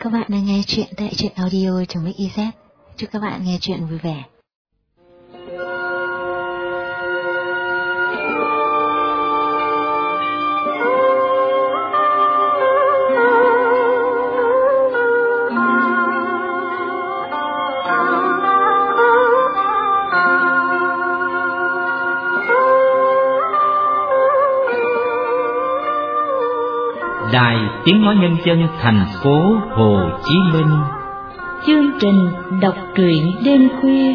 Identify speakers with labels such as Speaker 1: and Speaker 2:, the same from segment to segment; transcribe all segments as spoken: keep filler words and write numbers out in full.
Speaker 1: Các bạn đang nghe chuyện tại truyện audio trong Mix i zét. Chúc các bạn nghe chuyện vui vẻ.
Speaker 2: Đài Tiếng Nói Nhân dân thành phố Hồ Chí Minh.
Speaker 3: Chương trình đọc truyện đêm khuya.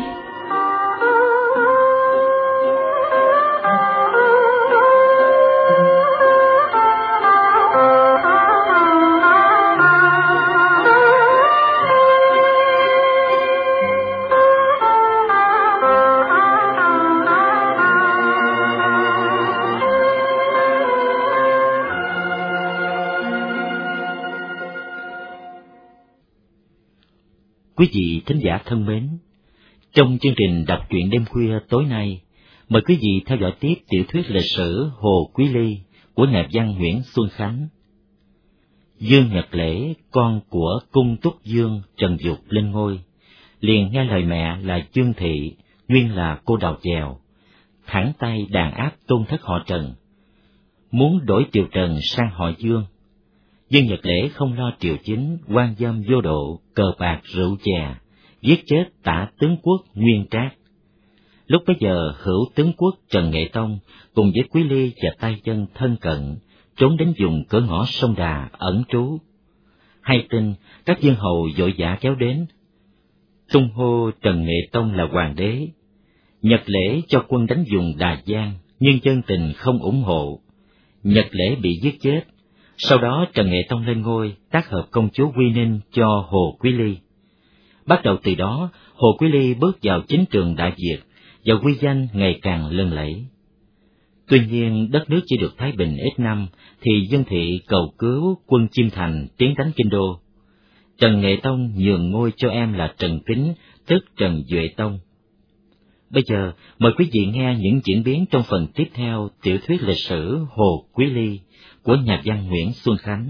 Speaker 2: Quý vị thính giả thân mến, trong chương trình đọc truyện đêm khuya tối nay, mời quý vị theo dõi tiếp tiểu thuyết lịch sử Hồ Quý Ly của nhà văn Nguyễn Xuân Khánh. Dương Nhật Lễ, con của cung Túc Dương Trần Dục lên ngôi, liền nghe lời mẹ là Dương Thị, nguyên là cô đào chèo, thẳng tay đàn áp tôn thất họ Trần, muốn đổi triều Trần sang họ Dương. Dương Nhật Lễ không lo triều chính, quan dâm vô độ, cờ bạc rượu chè, giết chết tả tướng quốc Nguyên Trác. Lúc bấy giờ hữu tướng quốc Trần Nghệ Tông cùng với Quý Ly và tay chân thân cận trốn đến vùng cửa ngõ sông Đà ẩn trú. Hay tin các vương hầu vội vã kéo đến, tung hô Trần Nghệ Tông là hoàng đế. Nhật Lễ cho quân đánh vùng Đà Giang, nhưng dân tình không ủng hộ. Nhật Lễ bị giết chết. Sau đó Trần Nghệ Tông lên ngôi, tác hợp công chúa Quy Ninh cho Hồ Quý Ly. Bắt đầu từ đó, Hồ Quý Ly bước vào chính trường Đại Việt và uy danh ngày càng lừng lẫy. Tuy nhiên, đất nước chỉ được thái bình ít năm, thì Dương Thị cầu cứu quân Chiêm Thành tiến đánh Kinh Đô. Trần Nghệ Tông nhường ngôi cho em là Trần Kính, tức Trần Duệ Tông. Bây giờ, mời quý vị nghe những diễn biến trong phần tiếp theo tiểu thuyết lịch sử Hồ Quý Ly của nhà văn Nguyễn Xuân Khánh.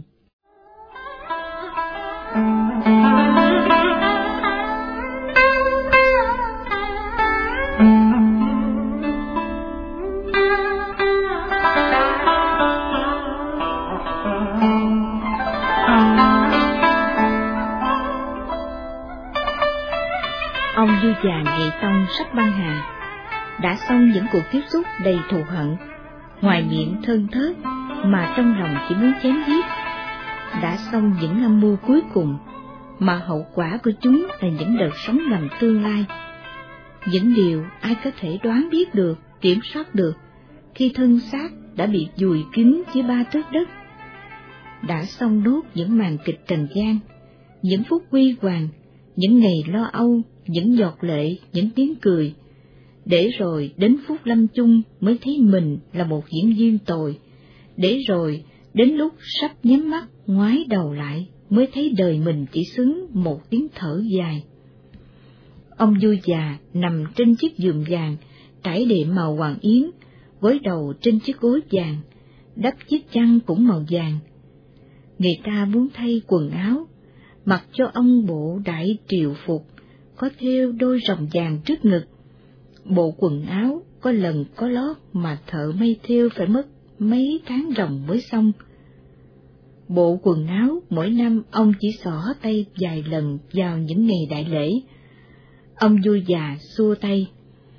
Speaker 3: Ông vua già Nghệ Tông sắp băng hà, đã xong những cuộc tiếp xúc đầy thù hận, ngoài miệng thơn thớt mà trong lòng chỉ muốn chém giết. Đã xong những âm mưu cuối cùng, mà hậu quả của chúng là những đợt sóng ngầm tương lai. Những điều ai có thể đoán biết được, kiểm soát được, khi thân xác đã bị vùi kín dưới ba tấc đất. Đã xong nốt những màn kịch trần gian, những phút huy hoàng, những ngày lo âu, những giọt lệ, những tiếng cười, để rồi đến phút lâm chung mới thấy mình là một diễn viên tồi, để rồi đến lúc sắp nhắm mắt ngoái đầu lại mới thấy đời mình chỉ xứng một tiếng thở dài. Ông vua già nằm trên chiếc giường vàng trải đệm màu hoàng yến, gối đầu trên chiếc gối vàng, đắp chiếc chăn cũng màu vàng. Người ta muốn thay quần áo, mặc cho ông bộ đại triều phục, có thêu đôi rồng vàng trước ngực. Bộ quần áo có lần có lót mà thợ may thêu phải mất mấy tháng ròng mới xong. Bộ quần áo mỗi năm ông chỉ xỏ tay vài lần vào những ngày đại lễ. Ông vua già xua tay.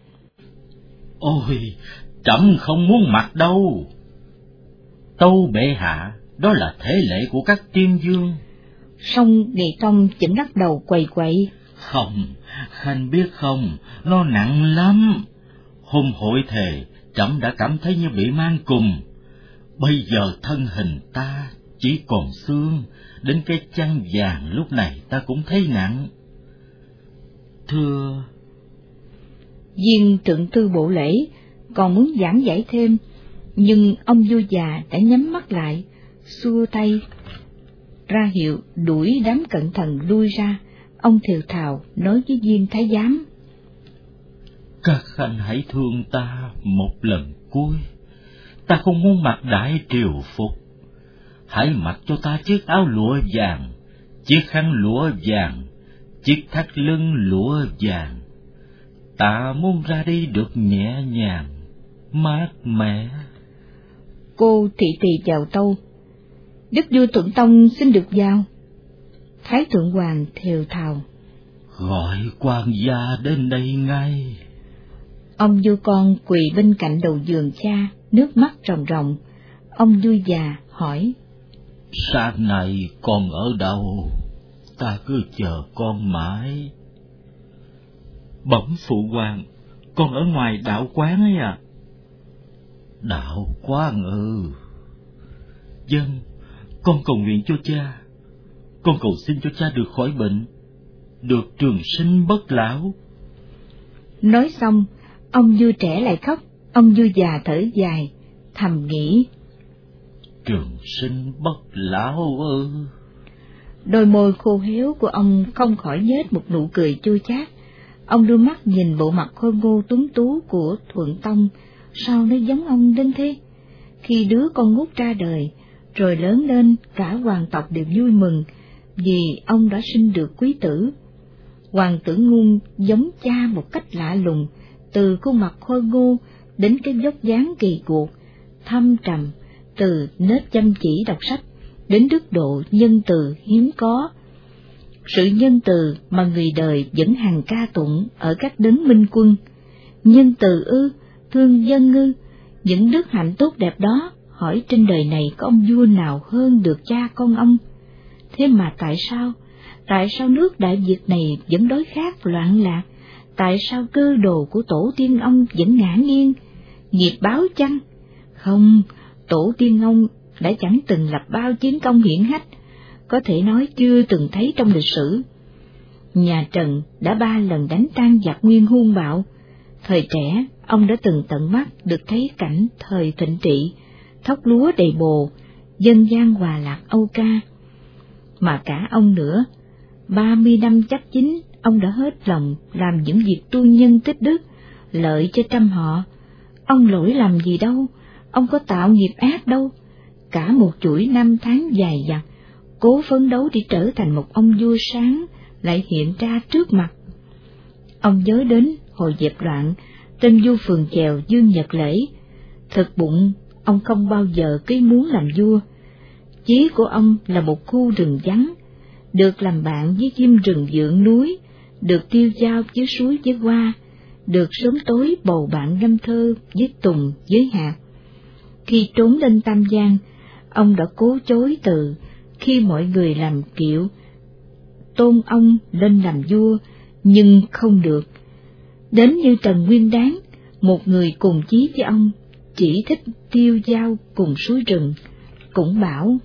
Speaker 4: Ôi, trẫm không muốn mặc đâu. Tâu bệ hạ, đó là thế lệ của các tiên vương.
Speaker 3: Song Nghệ Tông chỉnh lắc đầu quầy quậy.
Speaker 4: Không, anh biết không, nó nặng lắm. Hôm hội thề, trẫm đã cảm thấy như bị mang cùng. Bây giờ thân hình ta chỉ còn xương, đến cái chăn vàng lúc này ta cũng thấy nặng. Thưa...
Speaker 3: Viên thượng thư bộ lễ còn muốn giảng giải thêm, nhưng ông vua già đã nhắm mắt lại, xua tay ra hiệu đuổi đám cận thần lui ra. Ông thều thào nói với viên thái giám.
Speaker 4: Các khanh hãy thương ta một lần cuối. Ta không muốn mặc đại triều phục. Hãy mặc cho ta chiếc áo lụa vàng, chiếc khăn lụa vàng, chiếc thắt lưng lụa vàng. Ta muốn ra đi được nhẹ nhàng, mát mẻ.
Speaker 3: Cô thị tỳ chào tâu. Đức vua Thuận Tông xin được vào. Thái thượng hoàng thều thào.
Speaker 4: Gọi quan gia đến đây ngay.
Speaker 3: Ông vua con quỳ bên cạnh đầu giường cha, nước mắt ròng ròng. Ông vua già hỏi.
Speaker 4: Sáng nay con ở đâu? Ta cứ chờ con mãi.
Speaker 5: Bẩm phụ hoàng, con ở ngoài đạo quán ấy à.
Speaker 4: Đạo quán ư?
Speaker 5: Vâng, con cầu nguyện cho cha. Con cầu xin cho cha được khỏi bệnh, được trường sinh bất lão.
Speaker 3: Nói xong, ông vua trẻ lại khóc. Ông vua già thở dài, thầm nghĩ.
Speaker 4: Trường sinh bất lão ư?
Speaker 3: Đôi môi khô héo của ông không khỏi nhếch một nụ cười chua chát. Ông đưa mắt nhìn bộ mặt khôi ngô tuấn tú của Thuận Tông, sao nó giống ông đến thế? Khi đứa con út ra đời, rồi lớn lên, cả hoàng tộc đều vui mừng, vì ông đã sinh được quý tử. Hoàng tử Ngôn giống cha một cách lạ lùng, từ khuôn mặt khôi ngô đến cái vóc dáng kỳ cục, thâm trầm, từ nết chăm chỉ đọc sách đến đức độ nhân từ hiếm có. Sự nhân từ mà người đời vẫn hằng ca tụng ở các đấng minh quân. Nhân từ ư, thương dân ư, những đức hạnh tốt đẹp đó, hỏi trên đời này có ông vua nào hơn được cha con ông? Thế mà tại sao, tại sao nước Đại Việt này vẫn đói khát loạn lạc? Tại sao cơ đồ của tổ tiên ông vẫn ngã nghiêng? Nghiệp báo chăng? Không, tổ tiên ông đã chẳng từng lập bao chiến công hiển hách, có thể nói chưa từng thấy trong lịch sử. Nhà Trần đã ba lần đánh tan giặc Nguyên hung bạo. Thời trẻ, ông đã từng tận mắt được thấy cảnh thời thịnh trị, thóc lúa đầy bồ, dân gian hòa lạc âu ca. Mà cả ông nữa, ba mươi năm chắc chín, ông đã hết lòng làm những việc tu nhân tích đức, lợi cho trăm họ. Ông lỗi làm gì đâu, ông có tạo nghiệp ác đâu. Cả một chuỗi năm tháng dài dặt, cố phấn đấu để trở thành một ông vua sáng, lại hiện ra trước mặt. Ông nhớ đến hồi dẹp loạn, tên vua phường chèo Dương Nhật Lễ. Thực bụng, ông không bao giờ cái muốn làm vua. Chí của ông là một khu rừng vắng, được làm bạn với chim rừng vượn núi, được tiêu dao với suối với hoa, được sớm tối bầu bạn ngâm thơ với tùng với hạt. Khi trốn lên Tam Giang, ông đã cố chối từ khi mọi người làm kiệu tôn ông lên làm vua, nhưng không được. Đến như Trần Nguyên Đán, một người cùng chí với ông, chỉ thích tiêu dao cùng suối rừng, cũng bảo: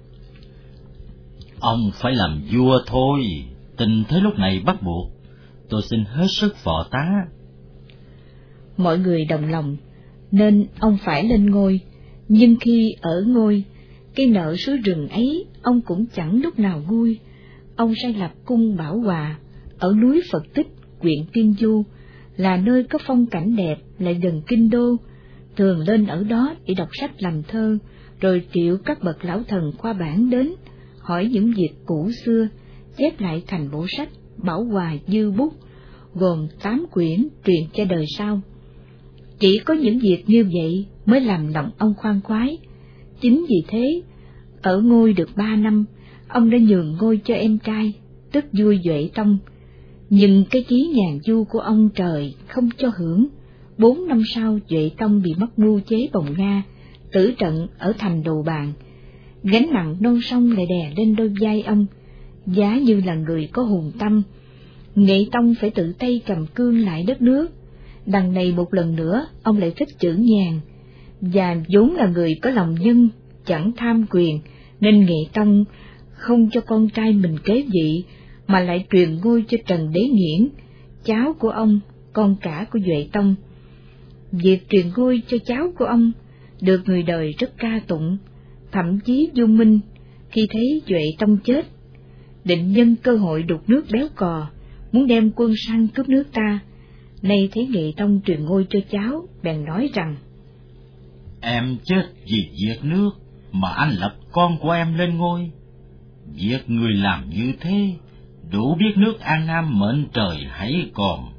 Speaker 4: Ông phải làm vua thôi, tình thế lúc này bắt buộc, tôi xin hết sức phò tá.
Speaker 3: Mọi người đồng lòng, nên ông phải lên ngôi, nhưng khi ở ngôi, cái nợ suối rừng ấy ông cũng chẳng lúc nào vui. Ông sai lập cung Bảo Hòa ở núi Phật Tích, huyện Tiên Du, là nơi có phong cảnh đẹp lại gần kinh đô, thường lên ở đó để đọc sách làm thơ, rồi triệu các bậc lão thần khoa bản đến hỏi những việc cũ xưa, chép lại thành bộ sách Bảo Hòa Dư Bút, gồm tám quyển truyền cho đời sau. Chỉ có những việc như vậy mới làm lòng ông khoan khoái. Chính vì thế, ở ngôi được ba năm, ông đã nhường ngôi cho em trai, tức vua Duệ Tông. Nhưng cái chí nhàn du của ông trời không cho hưởng. Bốn năm sau, Duệ Tông bị mất mưu chế bồng Nga, tử trận ở thành Đồ Bàn. Gánh nặng non sông lại đè lên đôi vai ông, giá như là người có hùng tâm. Nghệ Tông phải tự tay cầm cương lại đất nước. Đằng này một lần nữa, ông lại thích chữ nhàn, và vốn là người có lòng nhân, chẳng tham quyền, nên Nghệ Tông không cho con trai mình kế vị, mà lại truyền ngôi cho Trần Đế Nghiễn, cháu của ông, con cả của Duệ Tông. Việc truyền ngôi cho cháu của ông được người đời rất ca tụng, thậm chí Du Minh khi thấy Duệ Tông chết, định nhân cơ hội đục nước béo cò, muốn đem quân sang cướp nước ta. Nay thấy Nghệ Tông truyền ngôi cho cháu, bèn nói rằng:
Speaker 4: Em chết vì việc nước mà anh lập con của em lên ngôi. Việc người làm như thế, đủ biết nước An Nam mệnh trời hãy còn.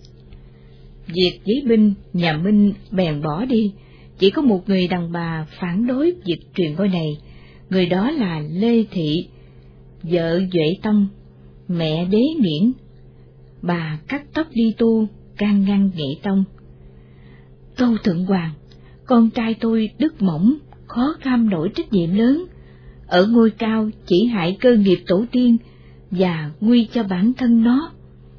Speaker 3: Việc giấy binh, nhà Minh bèn bỏ đi, chỉ có một người đàn bà phản đối việc truyền ngôi này, người đó là Lê Thị, vợ Duệ Tông, mẹ Đế Miễn. Bà cắt tóc đi tu, can ngăn Nghệ Tông. Tâu Thượng Hoàng, con trai tôi đức mỏng, khó kham nổi trách nhiệm lớn, ở ngôi cao chỉ hại cơ nghiệp tổ tiên và nguy cho bản thân nó.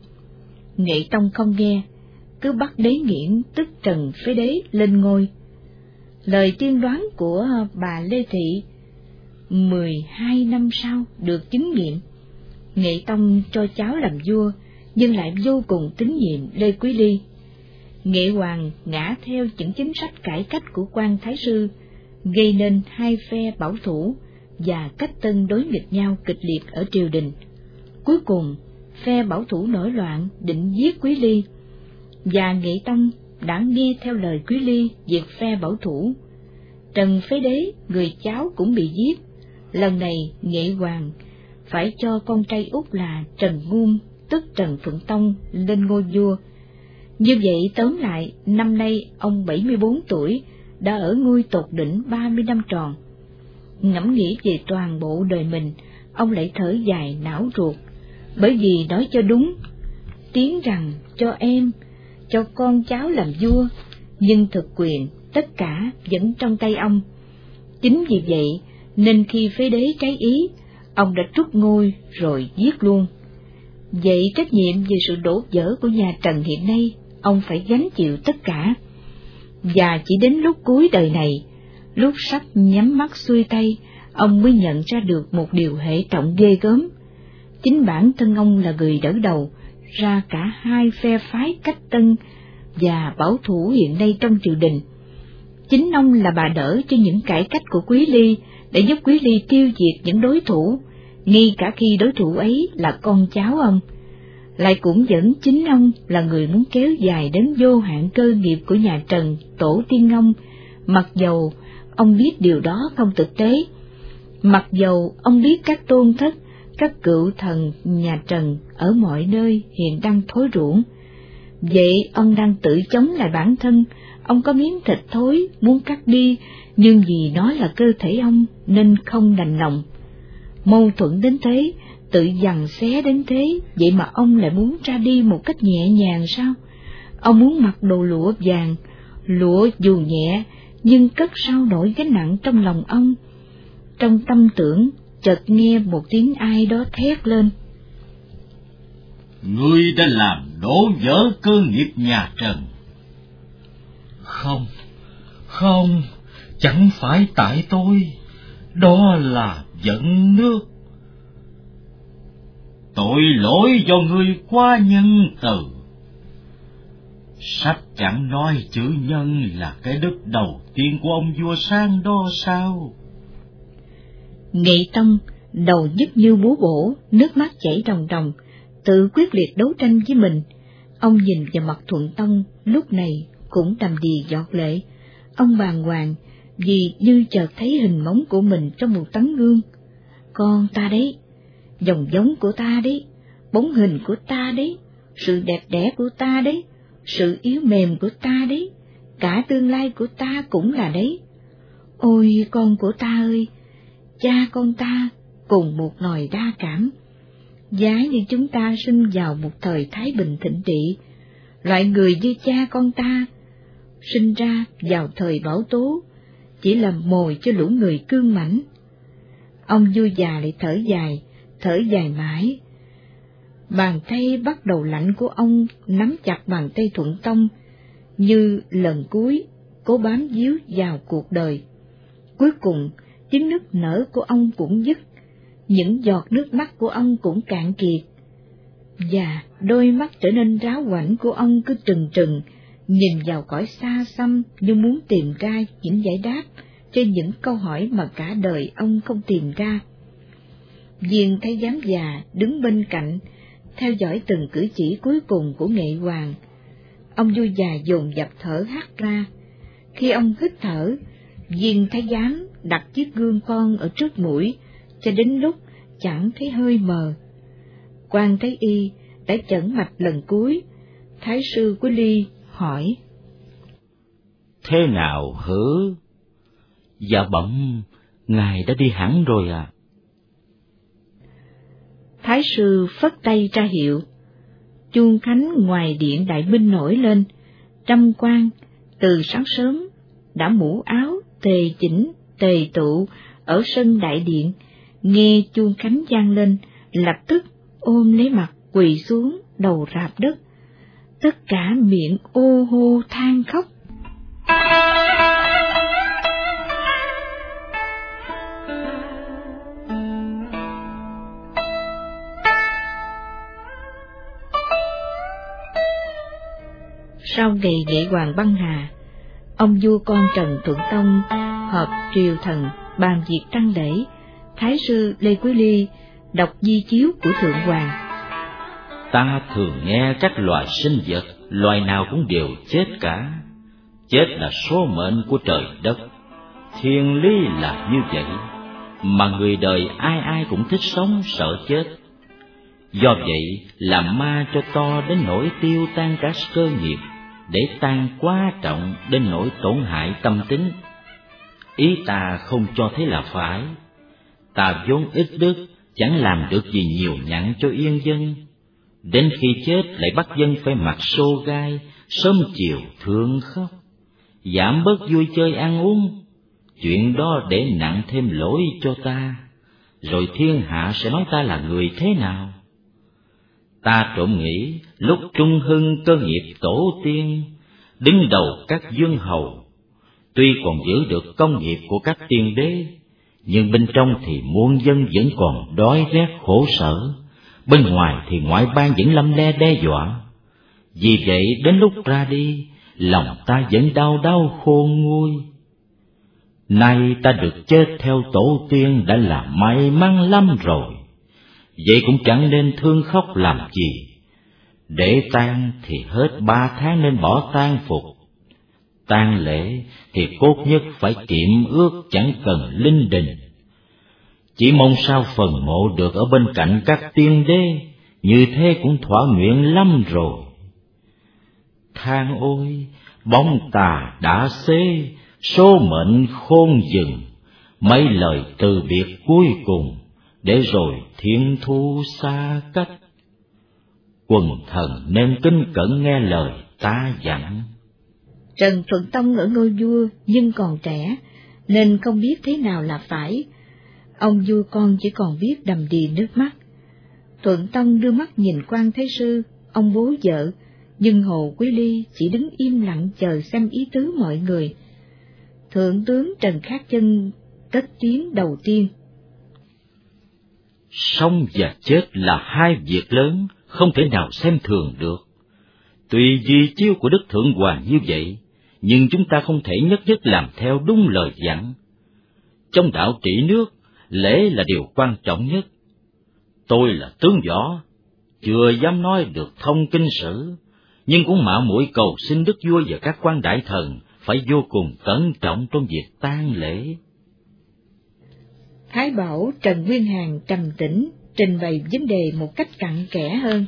Speaker 3: Nghệ Tông không nghe, cứ bắt Đế Nghiễn tức Trần Phế Đế lên ngôi. Lời tiên đoán của bà Lê Thị mười hai năm sau được chứng nghiệm. Nghệ Tông cho cháu làm vua, nhưng lại vô cùng tín nhiệm Lê Quý Ly. Nghệ Hoàng ngã theo những chính sách cải cách của quan thái sư, gây nên hai phe bảo thủ và cách tân đối nghịch nhau kịch liệt ở triều đình. Cuối cùng, phe bảo thủ nổi loạn định giết Quý Ly, và Nghệ Tông đã nghe theo lời Quý Ly diệt phe bảo thủ. Trần Phế Đế, người cháu cũng bị giết. Lần này Nghệ Hoàng phải cho con trai út là Trần Nguôn, tức Trần Phượng Tông, lên ngôi vua. Như vậy tóm lại, năm nay ông bảy mươi bốn tuổi, đã ở ngôi tột đỉnh ba mươi năm tròn. Ngẫm nghĩ về toàn bộ đời mình, ông lại thở dài não ruột, bởi vì nói cho đúng, tiếng rằng cho em, cho con cháu làm vua, nhưng thực quyền tất cả vẫn trong tay ông. Chính vì vậy nên khi Phế Đế trái ý, ông đã trút ngôi rồi giết luôn. Vậy trách nhiệm về sự đổ vỡ của nhà Trần hiện nay, ông phải gánh chịu tất cả. Và chỉ đến lúc cuối đời này, lúc sắp nhắm mắt xuôi tay, ông mới nhận ra được một điều hệ trọng ghê gớm. Chính bản thân ông là người đỡ đầu ra cả hai phe phái cách tân và bảo thủ hiện nay trong triều đình. Chính ông là bà đỡ cho những cải cách của Quý Ly, để giúp Quý Ly tiêu diệt những đối thủ, ngay cả khi đối thủ ấy là con cháu ông. Lại cũng vẫn chính ông là người muốn kéo dài đến vô hạn cơ nghiệp của nhà Trần tổ tiên ông, mặc dầu ông biết điều đó không thực tế, mặc dầu ông biết các tôn thất, các cựu thần nhà Trần ở mọi nơi hiện đang thối rữa. Vậy ông đang tự chống lại bản thân. Ông có miếng thịt thối muốn cắt đi, nhưng vì nó là cơ thể ông nên không đành lòng. Mâu thuẫn đến thế, tự giằng xé đến thế, vậy mà ông lại muốn ra đi một cách nhẹ nhàng sao? Ông muốn mặc đồ lụa vàng, lụa dù nhẹ nhưng cất sao nổi gánh nặng trong lòng ông. Trong tâm tưởng, chợt nghe một tiếng ai đó thét lên:
Speaker 4: Ngươi đã làm đổ vỡ cơ nghiệp nhà Trần.
Speaker 5: Không, không, chẳng phải tại tôi, đó là giận nước.
Speaker 4: Tội lỗi do ngươi quá nhân từ. Sách chẳng nói chữ nhân là cái đức đầu tiên của ông vua sang đó sao?
Speaker 3: Nghệ Tông đầu nhức như búa bổ, nước mắt chảy ròng ròng, tự quyết liệt đấu tranh với mình. Ông nhìn vào mặt Thuận Tông, lúc này cũng đầm đìa giọt lệ. Ông bàng hoàng vì như chợt thấy hình bóng của mình trong một tấm gương. Con ta đấy, dòng giống của ta đấy, bóng hình của ta đấy, sự đẹp đẽ của ta đấy, sự yếu mềm của ta đấy, cả tương lai của ta cũng là đấy. Ôi con của ta ơi, cha con ta cùng một nòi đa cảm. Giá như chúng ta sinh vào một thời thái bình thịnh trị, loại người như cha con ta sinh ra vào thời bão tố chỉ là mồi cho lũ người cương mãnh. Ông vua già lại thở dài, thở dài mãi. Bàn tay bắt đầu lạnh của ông nắm chặt bàn tay Thuận Tông, như lần cuối cố bám víu vào cuộc đời. Cuối cùng tiếng nức nở của ông cũng dứt, những giọt nước mắt của ông cũng cạn kiệt, và đôi mắt trở nên ráo hoảnh của ông cứ trừng trừng nhìn vào cõi xa xăm, như muốn tìm ra những giải đáp cho những câu hỏi mà cả đời ông không tìm ra. Viên thái giám già đứng bên cạnh theo dõi từng cử chỉ cuối cùng của Nghệ Hoàng. Ông vua già dồn dập thở hắt ra. Khi ông hít thở, viên thái giám đặt chiếc gương con ở trước mũi, cho đến lúc chẳng thấy hơi mờ. Quan Thái Y đã chẩn mạch lần cuối. Thái sư của Ly hỏi:
Speaker 2: Thế nào hử? Dạ bẩm, ngài đã đi hẳn rồi à?
Speaker 3: Thái sư phất tay ra hiệu. Chuông khánh ngoài điện đại minh nổi lên. Trăm quan từ sáng sớm đã mũ áo tề chỉnh tề tụ ở sân đại điện, nghe chuông khánh vang lên, lập tức ôm lấy mặt quỳ xuống đầu rạp đất, tất cả miệng ô hô than khóc. Sau ngày lễ hoàng băng hà, ông vua con Trần Thuận Tông họp triều thần bàn việc tăng lễ. Thái sư Lê Quý Ly đọc di chiếu của Thượng Hoàng.
Speaker 2: Ta thường nghe các loài sinh vật, loài nào cũng đều chết cả. Chết là số mệnh của trời đất, thiên lý là như vậy. Mà người đời ai ai cũng thích sống sợ chết. Do vậy làm ma cho to đến nỗi tiêu tan cả cơ nghiệp, để tan quá trọng đến nỗi tổn hại tâm tính. Ý ta không cho thế là phải. Ta vốn ít đức, chẳng làm được gì nhiều nhặn cho yên dân. Đến khi chết lại bắt dân phải mặc xô gai, sớm chiều thương khóc, giảm bớt vui chơi ăn uống. Chuyện đó để nặng thêm lỗi cho ta, rồi thiên hạ sẽ nói ta là người thế nào? Ta trộm nghĩ lúc trung hưng cơ nghiệp tổ tiên, đứng đầu các vương hầu, tuy còn giữ được công nghiệp của các tiên đế, nhưng bên trong thì muôn dân vẫn còn đói rét khổ sở, bên ngoài thì ngoại bang vẫn lăm le đe dọa. Vì vậy đến lúc ra đi, lòng ta vẫn đau đau khôn nguôi. Nay ta được chết theo tổ tiên đã là may mắn lắm rồi, vậy cũng chẳng nên thương khóc làm gì. Để tang thì hết ba tháng nên bỏ tang phục. Tang lễ thì cốt nhất phải kiệm ước, chẳng cần linh đình. Chỉ mong sao phần mộ được ở bên cạnh các tiên đế, như thế cũng thỏa nguyện lắm rồi. Than ôi, bóng tà đã xế, số mệnh khôn dừng, mấy lời từ biệt cuối cùng, để rồi thiên thu xa cách. Quần thần nên kính cẩn nghe lời ta dặn.
Speaker 3: Trần Thuận Tông ở ngôi vua nhưng còn trẻ, nên không biết thế nào là phải. Ông vua con chỉ còn biết đầm đìa nước mắt. Thuận Tông đưa mắt nhìn Quan Thái sư, ông bố vợ, nhưng Hồ Quý Ly chỉ đứng im lặng chờ xem ý tứ mọi người. Thượng tướng Trần Khát Chân cất tiếng đầu tiên.
Speaker 2: Sống và chết là hai việc lớn, không thể nào xem thường được. Tuy di chiếu của Đức Thượng Hoàng như vậy, nhưng chúng ta không thể nhất nhất làm theo đúng lời dặn. Trong đạo trị nước, lễ là điều quan trọng nhất. Tôi là tướng võ, chưa dám nói được thông kinh sử, nhưng cũng mạo muội cầu xin đức vua và các quan đại thần phải vô cùng cẩn trọng trong việc tang lễ.
Speaker 3: Thái bảo Trần Nguyên Hàn trầm tĩnh trình bày vấn đề một cách cặn kẽ hơn.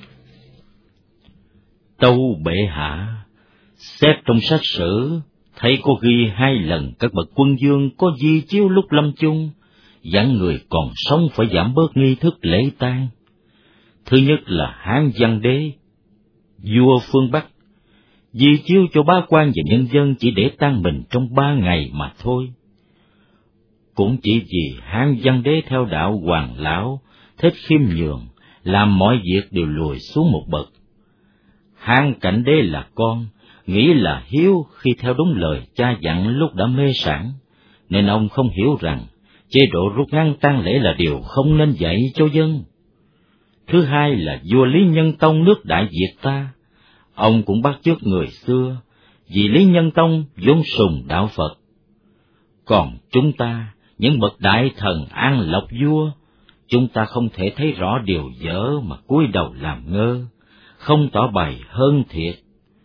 Speaker 2: Tâu bệ hạ, xét trong sách sử thấy có ghi hai lần các bậc quân vương có di chiếu lúc lâm chung, dặn người còn sống phải giảm bớt nghi thức lễ tang. Thứ nhất là Hán Văn Đế, vua phương Bắc, di chiếu cho bá quan và nhân dân chỉ để tang mình trong ba ngày mà thôi. Cũng chỉ vì Hán Văn Đế theo đạo Hoàng Lão, thích khiêm nhường, làm mọi việc đều lùi xuống một bậc. Hán Cảnh Đế là con, nghĩ là hiếu khi theo đúng lời cha dặn lúc đã mê sản, nên ông không hiểu rằng chế độ rút ngắn tang lễ là điều không nên dạy cho dân. Thứ hai là vua Lý Nhân Tông nước Đại Việt ta, ông cũng bắt chước người xưa, vì Lý Nhân Tông vốn sùng đạo Phật. Còn chúng ta, những bậc đại thần an lộc vua, chúng ta không thể thấy rõ điều dở mà cúi đầu làm ngơ, không tỏ bày hơn thiệt.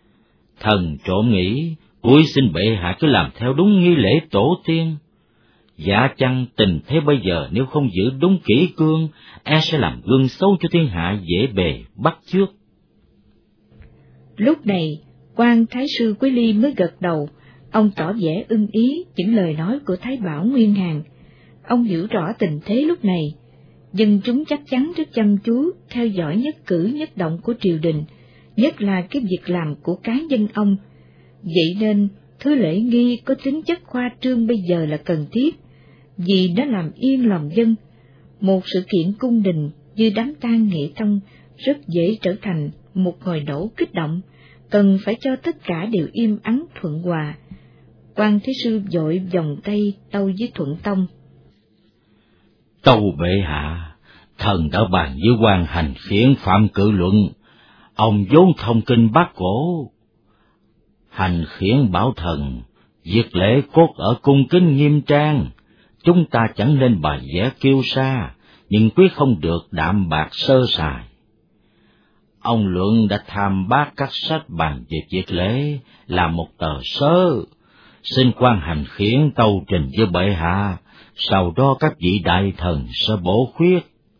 Speaker 2: Thần trộm nghĩ, cúi xin bệ hạ cứ làm theo đúng nghi lễ tổ tiên. Dạ chăng tình thế bây giờ nếu không giữ đúng kỷ cương, e sẽ làm gương xấu cho thiên hạ dễ bề bắt chước.
Speaker 3: Lúc này, quan Thái sư Quý Ly mới gật đầu, ông tỏ vẻ ưng ý những lời nói của Thái Bảo Nguyên Hàn. Ông hiểu rõ tình thế lúc này, dân chúng chắc chắn rất chăm chú theo dõi nhất cử nhất động của triều đình, nhất là cái việc làm của cá nhân ông. Vậy nên, thứ lễ nghi có tính chất khoa trương bây giờ là cần thiết, vì nó làm yên lòng dân. Một sự kiện cung đình như đám tang Nghệ Tông rất dễ trở thành một hồi nổ kích động, cần phải cho tất cả đều im ắng thuận hòa. Quan Thế Sư vội vòng tay tâu với Thuận Tông.
Speaker 2: Tâu bệ hạ, thần đã bàn với quan hành khiển Phạm Cự Luận, ông vốn thông kinh bát cổ. Hành khiển bảo thần, việc lễ cốt ở cung kính nghiêm trang, chúng ta chẳng nên bài vẽ kiêu sa, nhưng quyết không được đạm bạc sơ sài. Ông Luận đã tham bác các sách bàn về việc lễ là một tờ sớ, xin quan hành khiển tâu trình với bệ hạ, sau đó các vị đại thần sẽ bổ khuyết.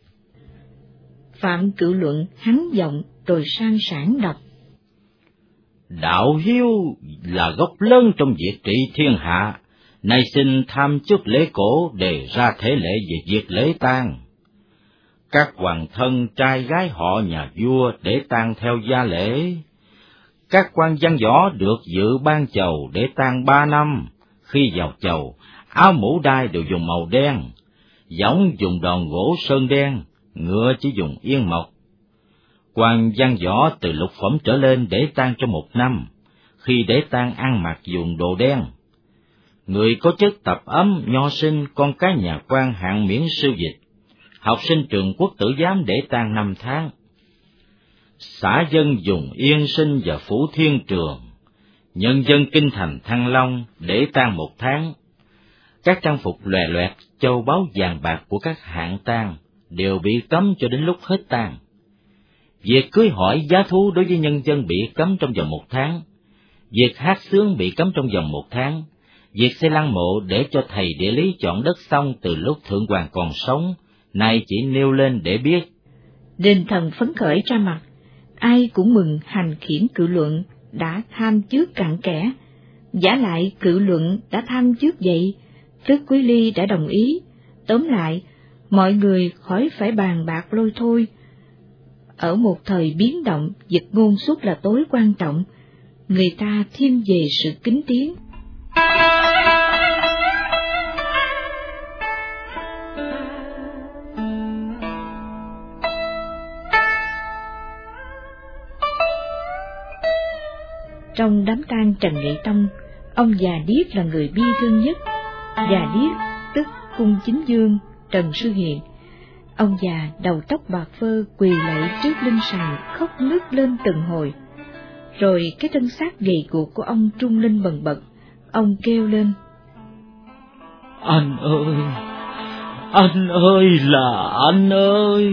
Speaker 3: Phạm Cự Luận hắn giọng rồi sang sảng đọc.
Speaker 2: Đạo hiếu là gốc lớn trong việc trị thiên hạ, nay xin tham chức lễ cổ đề ra thể lệ về việc lễ tang. Các hoàng thân trai gái họ nhà vua để tang theo gia lễ. Các quan văn võ được dự ban chầu để tang ba năm, khi vào chầu, áo mũ đai đều dùng màu đen, võng dùng đòn gỗ sơn đen, ngựa chỉ dùng yên mộc. Quan văn võ từ lục phẩm trở lên để tang trong một năm, khi để tang ăn mặc dùng đồ đen. Người có chức tập ấm, nho sinh, con cái nhà quan hạng miễn siêu dịch, học sinh trường quốc tử giám để tang năm tháng. Xã dân dùng yên sinh và phủ thiên trường, nhân dân kinh thành Thăng Long để tang một tháng. Các trang phục lòe loẹt, châu báu vàng bạc của các hạng tang đều bị cấm cho đến lúc hết tang. Việc cưới hỏi giá thú đối với nhân dân bị cấm trong vòng một tháng. Việc hát sướng bị cấm trong vòng một tháng. Việc xây lăng mộ để cho thầy địa lý chọn đất xong từ lúc thượng hoàng còn sống, nay chỉ nêu lên để biết.
Speaker 3: Đền thần phấn khởi ra mặt, ai cũng mừng hành khiển Cự Luận đã tham trước cặn kẽ. Giả lại Cự Luận đã tham trước vậy, tức Quý Ly đã đồng ý. Tóm lại, mọi người khỏi phải bàn bạc lôi thôi. Ở một thời biến động, việc ngôn xuất là tối quan trọng, người ta thiên về sự kính tiếng. Trong đám tang Trần Nghệ Tông, ông già Điếc là người bi thương nhất. Già Điếc tức Cung Chính Dương, Trần Sư Hiền. Ông già đầu tóc bạc phơ quỳ lạy trước linh sàng khóc nức lên từng hồi. Rồi cái thân xác gầy guộc của ông trung linh bần bật, ông kêu lên:
Speaker 5: Anh ơi, anh ơi là anh ơi.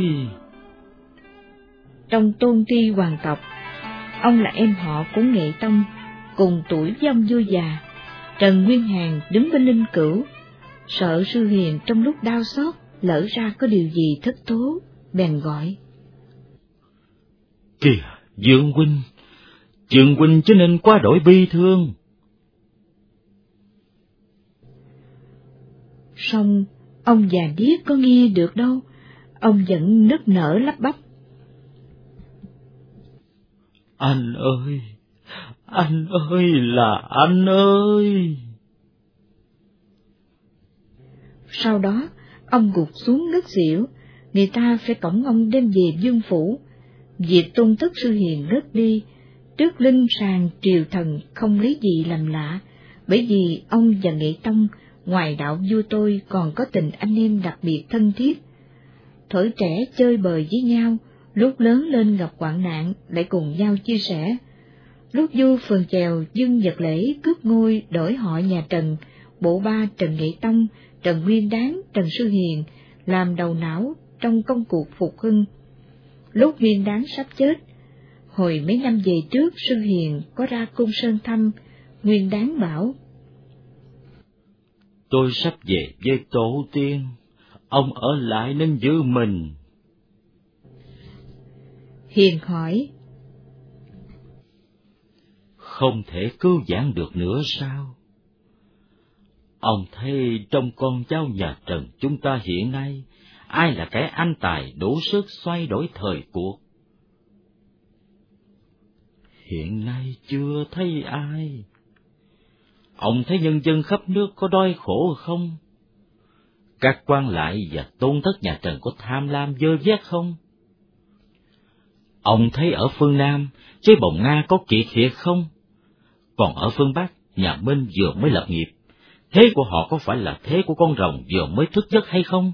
Speaker 3: Trong tôn ti hoàng tộc, ông là em họ của Nghệ Tông, cùng tuổi với ông vua già. Trần Nguyên Hàn đứng bên linh cữu, sợ Sư Hiền trong lúc đau xót lỡ ra có điều gì thất tố, bèn gọi:
Speaker 2: Kìa, Dương huynh, Dương huynh chứ nên quá đổi bi thương.
Speaker 3: Song ông già Điếc có nghe được đâu, ông vẫn nức nở lắp bắp:
Speaker 5: Anh ơi, anh ơi là anh ơi.
Speaker 3: Sau đó, ông gục xuống ngất xỉu, người ta phải cõng ông đem về vương phủ. Việc tôn thất Sư Hiền ngất đi, trước linh sàng triều thần không lấy gì làm lạ, bởi vì ông và Nghệ Tông ngoài đạo vua tôi còn có tình anh em đặc biệt thân thiết. Thuở trẻ chơi bời với nhau, lúc lớn lên gặp hoạn nạn lại cùng nhau chia sẻ. Lúc vua phường chèo dưng vật lễ cướp ngôi đổi họ nhà Trần, bộ ba Trần Nghệ Tông, Trần Nguyên Đán, Trần Sư Hiền làm đầu não trong công cuộc phục hưng. Lúc Nguyên Đán sắp chết, hồi mấy năm về trước Sư Hiền có ra cung Sơn thăm, Nguyên Đán bảo:
Speaker 5: Tôi sắp về với tổ tiên, ông ở lại nên giữ mình.
Speaker 3: Hiền hỏi:
Speaker 5: Không thể cứu vãn được nữa sao? Ông thấy trong con cháu nhà Trần chúng ta hiện nay, ai là kẻ anh tài đủ sức xoay đổi thời cuộc? Hiện nay chưa thấy ai. Ông thấy nhân dân khắp nước có đói khổ không? Các quan lại và tôn thất nhà Trần có tham lam dơ vét không? Ông thấy ở phương Nam, chế bồng Nga có kiệt hiệt không? Còn ở phương Bắc, nhà Minh vừa mới lập nghiệp, thế của họ có phải là thế của con rồng vừa mới thức giấc hay không?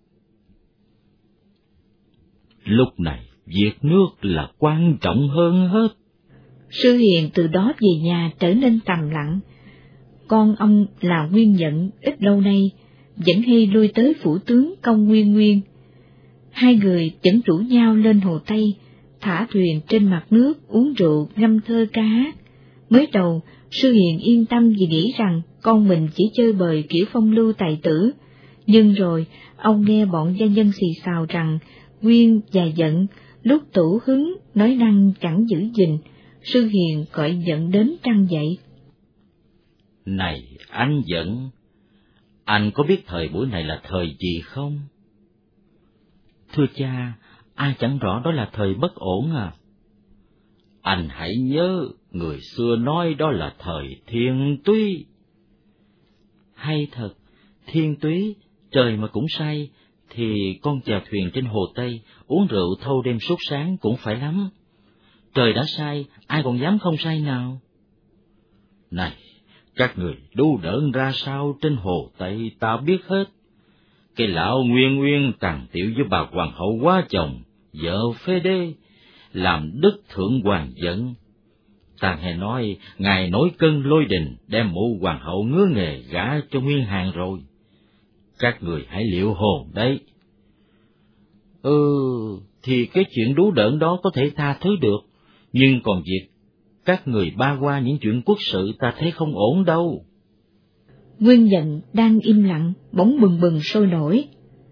Speaker 5: Lúc này, việc nước là quan trọng hơn hết.
Speaker 3: Sư Hiền từ đó về nhà trở nên trầm lặng. Con ông là Nguyên Nhận ít lâu nay vẫn hay lui tới phủ tướng Công Nguyên Nguyên. Hai người vẫn rủ nhau lên hồ Tây, thả thuyền trên mặt nước, uống rượu, ngâm thơ ca hát. Mới đầu, Sư Hiền yên tâm vì nghĩ rằng con mình chỉ chơi bời kiểu phong lưu tài tử, nhưng rồi ông nghe bọn gia nhân xì xào rằng Nguyên và Giận lúc tủ hứng nói năng chẳng giữ gìn. Sư Hiền gọi Giận đến trăn dậy.
Speaker 5: Này anh Giận, anh có biết thời buổi này là thời gì không?
Speaker 2: Thưa cha, ai chẳng rõ đó là thời bất ổn à.
Speaker 5: Anh hãy nhớ, người xưa nói đó là thời thiên túy.
Speaker 2: Hay thật, thiên túy, trời mà cũng say, thì con chèo thuyền trên hồ Tây, uống rượu thâu đêm suốt sáng cũng phải lắm. Trời đã say, ai còn dám không say nào?
Speaker 5: Này, các người đu đỡn ra sao trên hồ Tây ta biết hết. Cái lão Nguyên Nguyên tàng tiểu với bà hoàng hậu quá chồng, vợ phê đê, làm đức thượng hoàng giận. Ta nghe nói ngài nổi cơn lôi đình đem mụ hoàng hậu ngứa nghề gả cho Nguyên Hàn rồi. Các người hãy liệu hồn đấy.
Speaker 2: Ừ, thì cái chuyện đú đỡn đó có thể tha thứ được, nhưng còn việc các người ba qua những chuyện quốc sự ta thấy không ổn đâu.
Speaker 3: Nguyên Giận đang im lặng, bỗng bừng bừng sôi nổi.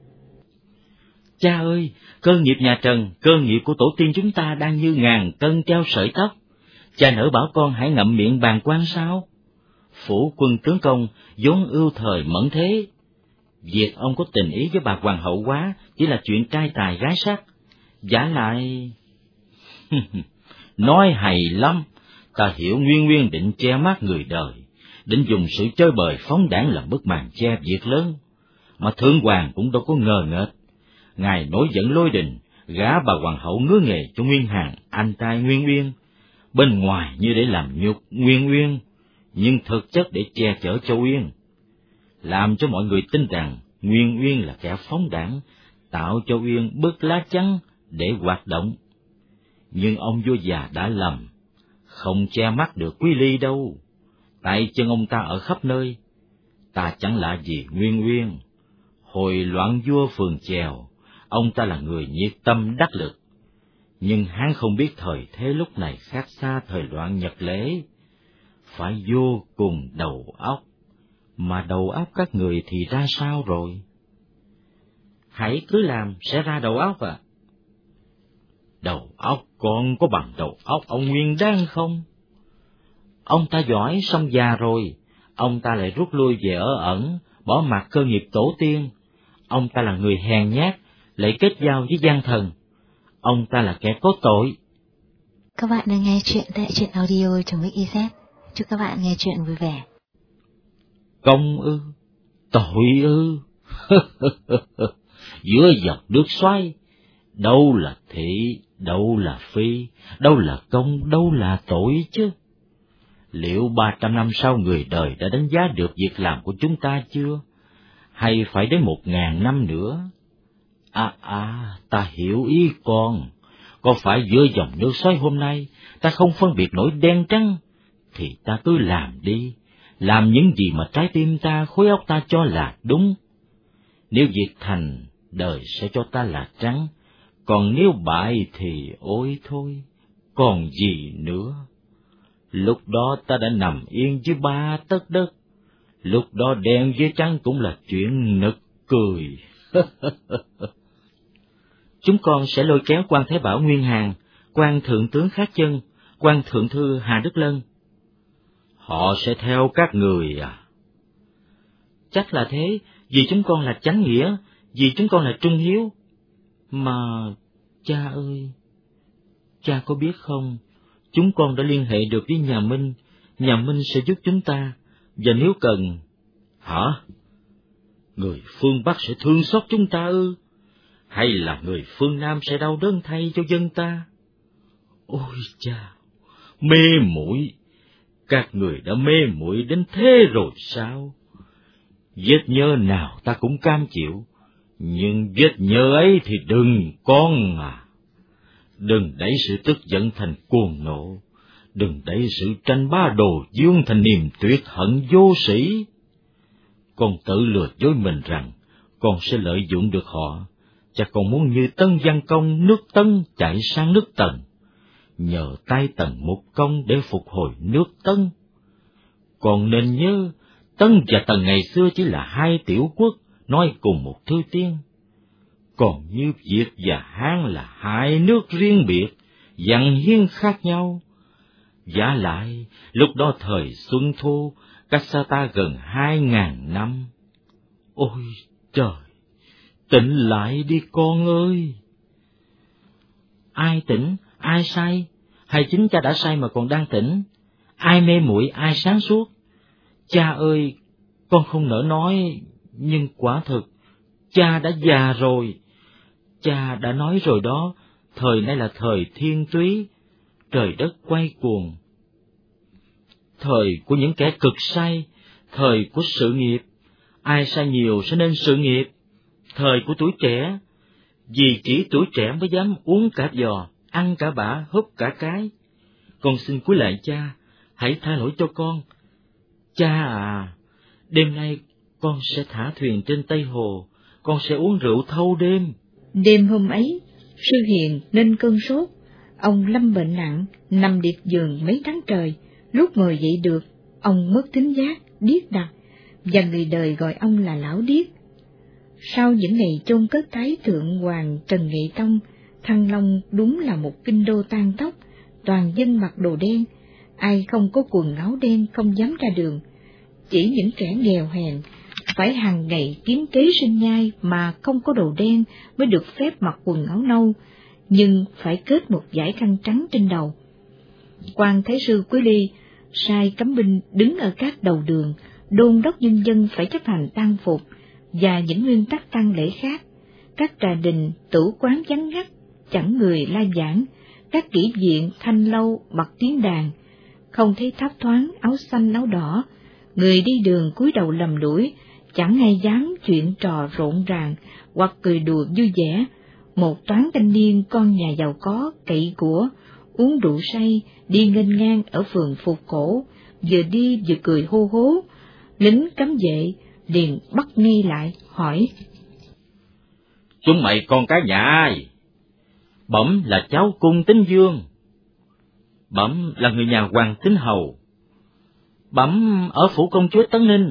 Speaker 2: Cha ơi, cơ nghiệp nhà Trần, cơ nghiệp của tổ tiên chúng ta đang như ngàn cân treo sợi tóc. Cha nỡ bảo con hãy ngậm miệng bàng quan sao? Phủ quân tướng công vốn ưu thời mẫn thế. Việc ông có tình ý với bà hoàng hậu quá chỉ là chuyện trai tài gái sắc. Giả lại...
Speaker 5: Nói hay lắm, ta hiểu Nguyên Nguyên định che mắt người đời, định dùng sự chơi bời phóng đãng làm bức màn che việc lớn. Mà Thượng Hoàng cũng đâu có ngờ nghệch. Ngài nổi giận lôi đình, gả bà hoàng hậu ngứa nghề cho Nguyên Hàn, anh trai Nguyên Uyên, bên ngoài như để làm nhục Nguyên Uyên, nhưng thực chất để che chở cho Uyên, làm cho mọi người tin rằng Nguyên Uyên là kẻ phóng đãng, tạo cho Uyên bức lá chắn để hoạt động. Nhưng ông vua già đã lầm, không che mắt được Quý Ly đâu, tay chân ông ta ở khắp nơi. Ta chẳng lạ gì Nguyên Uyên, hồi loạn vua phường chèo, ông ta là người nhiệt tâm đắc lực, nhưng hắn không biết thời thế lúc này khác xa thời loạn Nhật Lễ, phải vô cùng đầu óc. Mà đầu óc các người thì ra sao rồi?
Speaker 2: Hãy cứ làm sẽ ra đầu óc à?
Speaker 5: Đầu óc con có bằng đầu óc ông Nguyên Đan không?
Speaker 2: Ông ta giỏi xong già rồi, ông ta lại rút lui về ở ẩn, bỏ mặc cơ nghiệp tổ tiên. Ông ta là người hèn nhát, lại kết giao với gian thần. Ông ta là kẻ có tội.
Speaker 1: Các bạn đang nghe chuyện tại truyện audio trong Mix i zét. Chúc các bạn nghe chuyện vui vẻ.
Speaker 5: Công ư? Tội ư? Giữa dòng nước xoay, đâu là thị, đâu là phi, đâu là công, đâu là tội chứ? Liệu ba trăm năm sau người đời đã đánh giá được việc làm của chúng ta chưa? Hay phải đến một ngàn năm nữa? À à, ta hiểu ý con. Có phải giữa dòng nước xoáy hôm nay ta không phân biệt nổi đen trắng, thì ta cứ làm đi, làm những gì mà trái tim ta, khối óc ta cho là đúng. Nếu việc thành, đời sẽ cho ta là trắng, còn nếu bại thì ôi thôi, còn gì nữa. Lúc đó ta đã nằm yên dưới ba tấc đất, lúc đó đen với trắng cũng là chuyện nực cười.
Speaker 2: Chúng con sẽ lôi kéo quan Thái Bảo Nguyên Hàn, quan Thượng tướng Khát Chân, quan Thượng thư Hà Đức Lân.
Speaker 5: Họ sẽ theo các người à?
Speaker 2: Chắc là thế, vì chúng con là chánh nghĩa, vì chúng con là trung hiếu. Mà, cha ơi, cha có biết không, chúng con đã liên hệ được với nhà Minh, nhà Minh sẽ giúp chúng ta, và nếu cần...
Speaker 5: Hả? Người phương Bắc sẽ thương xót chúng ta ư? Hay là người phương Nam sẽ đau đớn thay cho dân ta? Ôi cha, mê muội, các người đã mê muội đến thế rồi sao? Vết nhơ nào ta cũng cam chịu, nhưng vết nhơ ấy thì đừng con à. Đừng đẩy sự tức giận thành cuồng nộ, đừng đẩy sự tranh bá đồ dương thành niềm tuyệt hận vô sĩ. Con tự lừa dối mình rằng con sẽ lợi dụng được họ, cha còn muốn như Tân Văn Công nước Tân chạy sang nước Tần, nhờ tay Tần Mục Công để phục hồi nước Tân. Còn nên nhớ, Tân và Tần ngày xưa chỉ là hai tiểu quốc nói cùng một thư tiên, còn như Việt và Hán là hai nước riêng biệt, văn hiến khác nhau. Vả lại, lúc đó thời Xuân Thu, cách xa ta gần hai ngàn năm. Ôi trời, tỉnh lại đi con ơi!
Speaker 2: Ai tỉnh, ai say? Hay chính cha đã say mà còn đang tỉnh? Ai mê muội, ai sáng suốt? Cha ơi, con không nỡ nói, nhưng quả thực, cha đã già rồi. Cha đã nói rồi đó, thời nay là thời thiên túy, trời đất quay cuồng. Thời của những kẻ cực say, thời của sự nghiệp, ai say nhiều sẽ nên sự nghiệp. Thời của tuổi trẻ, vì chỉ tuổi trẻ mới dám uống cả giò, ăn cả bả, húp cả cái. Con xin cúi lạy cha, hãy tha lỗi cho con. Cha à, đêm nay con sẽ thả thuyền trên Tây Hồ, con sẽ uống rượu thâu đêm.
Speaker 3: Đêm hôm ấy, sư hiền nên cơn sốt, ông lâm bệnh nặng, nằm liệt giường mấy tháng trời. Lúc ngồi dậy được, ông mất thính giác, điếc đặc, và người đời gọi ông là lão điếc. Sau những ngày chôn cất Thái Thượng Hoàng Trần Nghệ Tông, Thăng Long đúng là một kinh đô tan tóc, toàn dân mặc đồ đen, ai không có quần áo đen không dám ra đường. Chỉ những kẻ nghèo hèn phải hàng ngày kiếm kế sinh nhai mà không có đồ đen mới được phép mặc quần áo nâu, nhưng phải kết một dải khăn trắng trên đầu. Quan Thái sư Quý Ly sai cấm binh đứng ở các đầu đường, đôn đốc nhân dân phải chấp hành tang phục và những nguyên tắc tang lễ khác. Các trà đình, tử quán vắng ngắt, chẳng người la giảng, các kỹ viện, thanh lâu bật tiếng đàn, không thấy thấp thoáng áo xanh áo đỏ, người đi đường cúi đầu lầm lũi, chẳng ai dám chuyện trò rộn ràng hoặc cười đùa vui vẻ. Một toán thanh niên con nhà giàu có cậy của, uống rượu say, đi nghênh ngang ở phường Phục Cổ, vừa đi vừa cười hô hố. Lính cấm vệ liền bắt ngay lại, hỏi:
Speaker 5: Chúng mày con cái nhà ai?
Speaker 2: Bẩm là cháu Cung Tín Dương. Bẩm là người nhà Hoàng Tín Hầu. Bẩm ở phủ công chúa Tấn Ninh.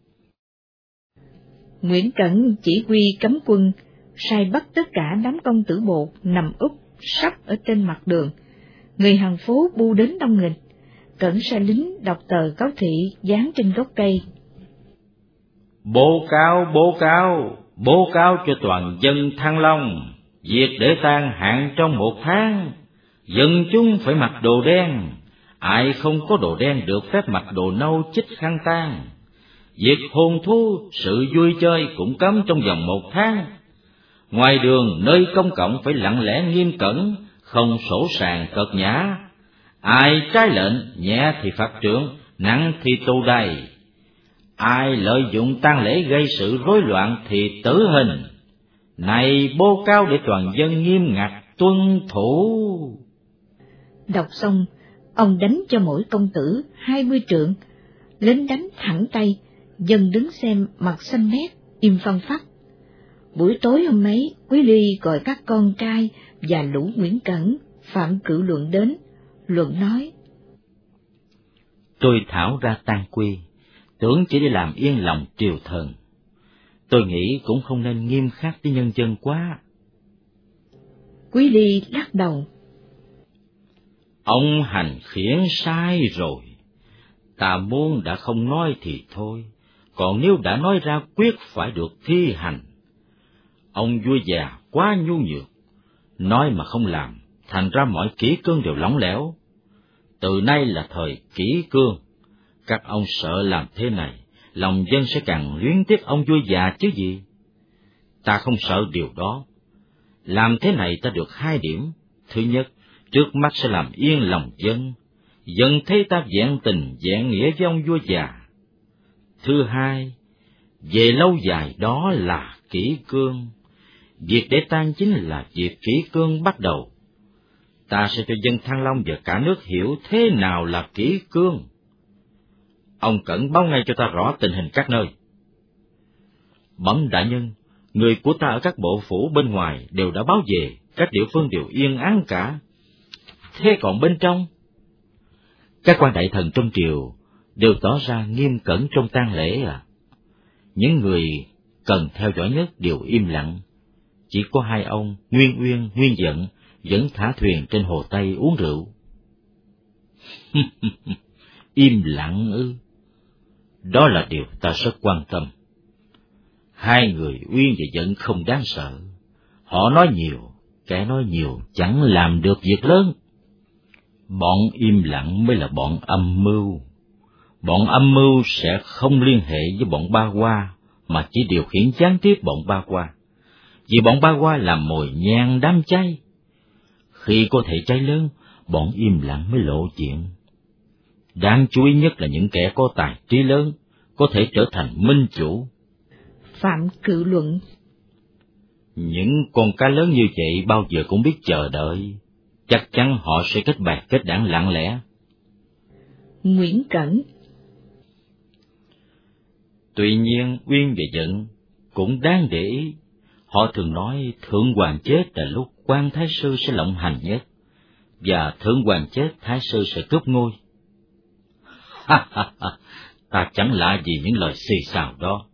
Speaker 3: Nguyễn Cẩn chỉ huy cấm quân, sai bắt tất cả đám công tử bột nằm úp sắp ở trên mặt đường. Người hàng phố bu đến đông nghịch. Cẩn sai lính đọc tờ cáo thị dán trên gốc cây:
Speaker 5: Bố cáo, bố cáo, bố cáo cho toàn dân Thăng Long, việc để tang hạn trong một tháng, dân chúng phải mặc đồ đen, ai không có đồ đen được phép mặc đồ nâu chích khăn tang. Việc hôn thú, sự vui chơi cũng cấm trong vòng một tháng. Ngoài đường, nơi công cộng phải lặng lẽ nghiêm cẩn, không sổ sàng cợt nhã. Ai trái lệnh, nhẹ thì phạt trượng, nặng thì tù đày. Ai lợi dụng tang lễ gây sự rối loạn thì tử hình. Này bố cáo để toàn dân nghiêm ngặt tuân thủ.
Speaker 3: Đọc xong, ông đánh cho mỗi công tử hai mươi trượng. Lính đánh thẳng tay, dân đứng xem mặt xanh mét, im phăng phắc. Buổi tối hôm ấy, Quý Ly gọi các con trai và lũ Nguyễn Cẩn, Phạm Cự Luận đến. Luận nói:
Speaker 2: Tôi thảo ra tang quy,
Speaker 5: tưởng chỉ để làm yên lòng triều thần. Tôi nghĩ cũng không nên nghiêm khắc với nhân dân quá.
Speaker 3: Quý ly lắc đầu.
Speaker 5: Ông hành khiển sai rồi. Ta muốn đã không nói thì thôi, còn nếu đã nói ra quyết phải được thi hành. Ông vua già quá nhu nhược, nói mà không làm, thành ra mọi kỷ cương đều lỏng lẻo. Từ nay là thời kỷ cương, các ông sợ làm thế này, lòng dân sẽ càng luyến tiếc ông vua già chứ gì. Ta không sợ điều đó. Làm thế này ta được hai điểm. Thứ nhất, trước mắt sẽ làm yên lòng dân, dân thấy ta vẹn tình vẹn nghĩa với ông vua già. Thứ hai, về lâu dài đó là kỷ cương. Việc để tan chính là việc kỷ cương bắt đầu. Ta sẽ cho dân Thăng Long và cả nước hiểu thế nào là kỷ cương. Ông Cẩn báo ngay cho ta rõ tình hình các nơi. Bẩm đại nhân, người của ta ở các bộ phủ bên ngoài đều đã báo về, các địa phương đều yên ắng cả. Thế còn bên trong? Các quan đại thần trong triều đều tỏ ra nghiêm cẩn trong tang lễ à. Những người cần theo dõi nhất đều im lặng. Chỉ có hai ông, Nguyên Uyên, Nguyên Dận, vẫn thả thuyền trên hồ Tây uống rượu. Im lặng ư? Đó là điều ta rất quan tâm. Hai người Uyên và Dận không đáng sợ. Họ nói nhiều, kẻ nói nhiều chẳng làm được việc lớn. Bọn im lặng mới là bọn âm mưu. Bọn âm mưu sẽ không liên hệ với bọn Ba Hoa, mà chỉ điều khiển gián tiếp bọn Ba Hoa. Vì bọn Ba Hoa làm mồi nhang đám cháy. Khi có thể cháy lớn, bọn im lặng mới lộ diện. Đáng chú ý nhất là những kẻ có tài trí lớn, có thể trở thành minh chủ.
Speaker 3: Phạm cự luận.
Speaker 5: Những con cá lớn như vậy bao giờ cũng biết chờ đợi. Chắc chắn họ sẽ kết bè kết đảng lặng lẽ.
Speaker 3: Nguyễn Cẩn.
Speaker 5: Tuy nhiên Uyên và Dận cũng đáng để ý. Họ thường nói Thượng Hoàng chết là lúc Quan Thái Sư sẽ lộng hành nhất, và Thượng Hoàng chết Thái Sư sẽ cướp ngôi. Ha ha ha, ta chẳng lạ gì những lời xì xào đó.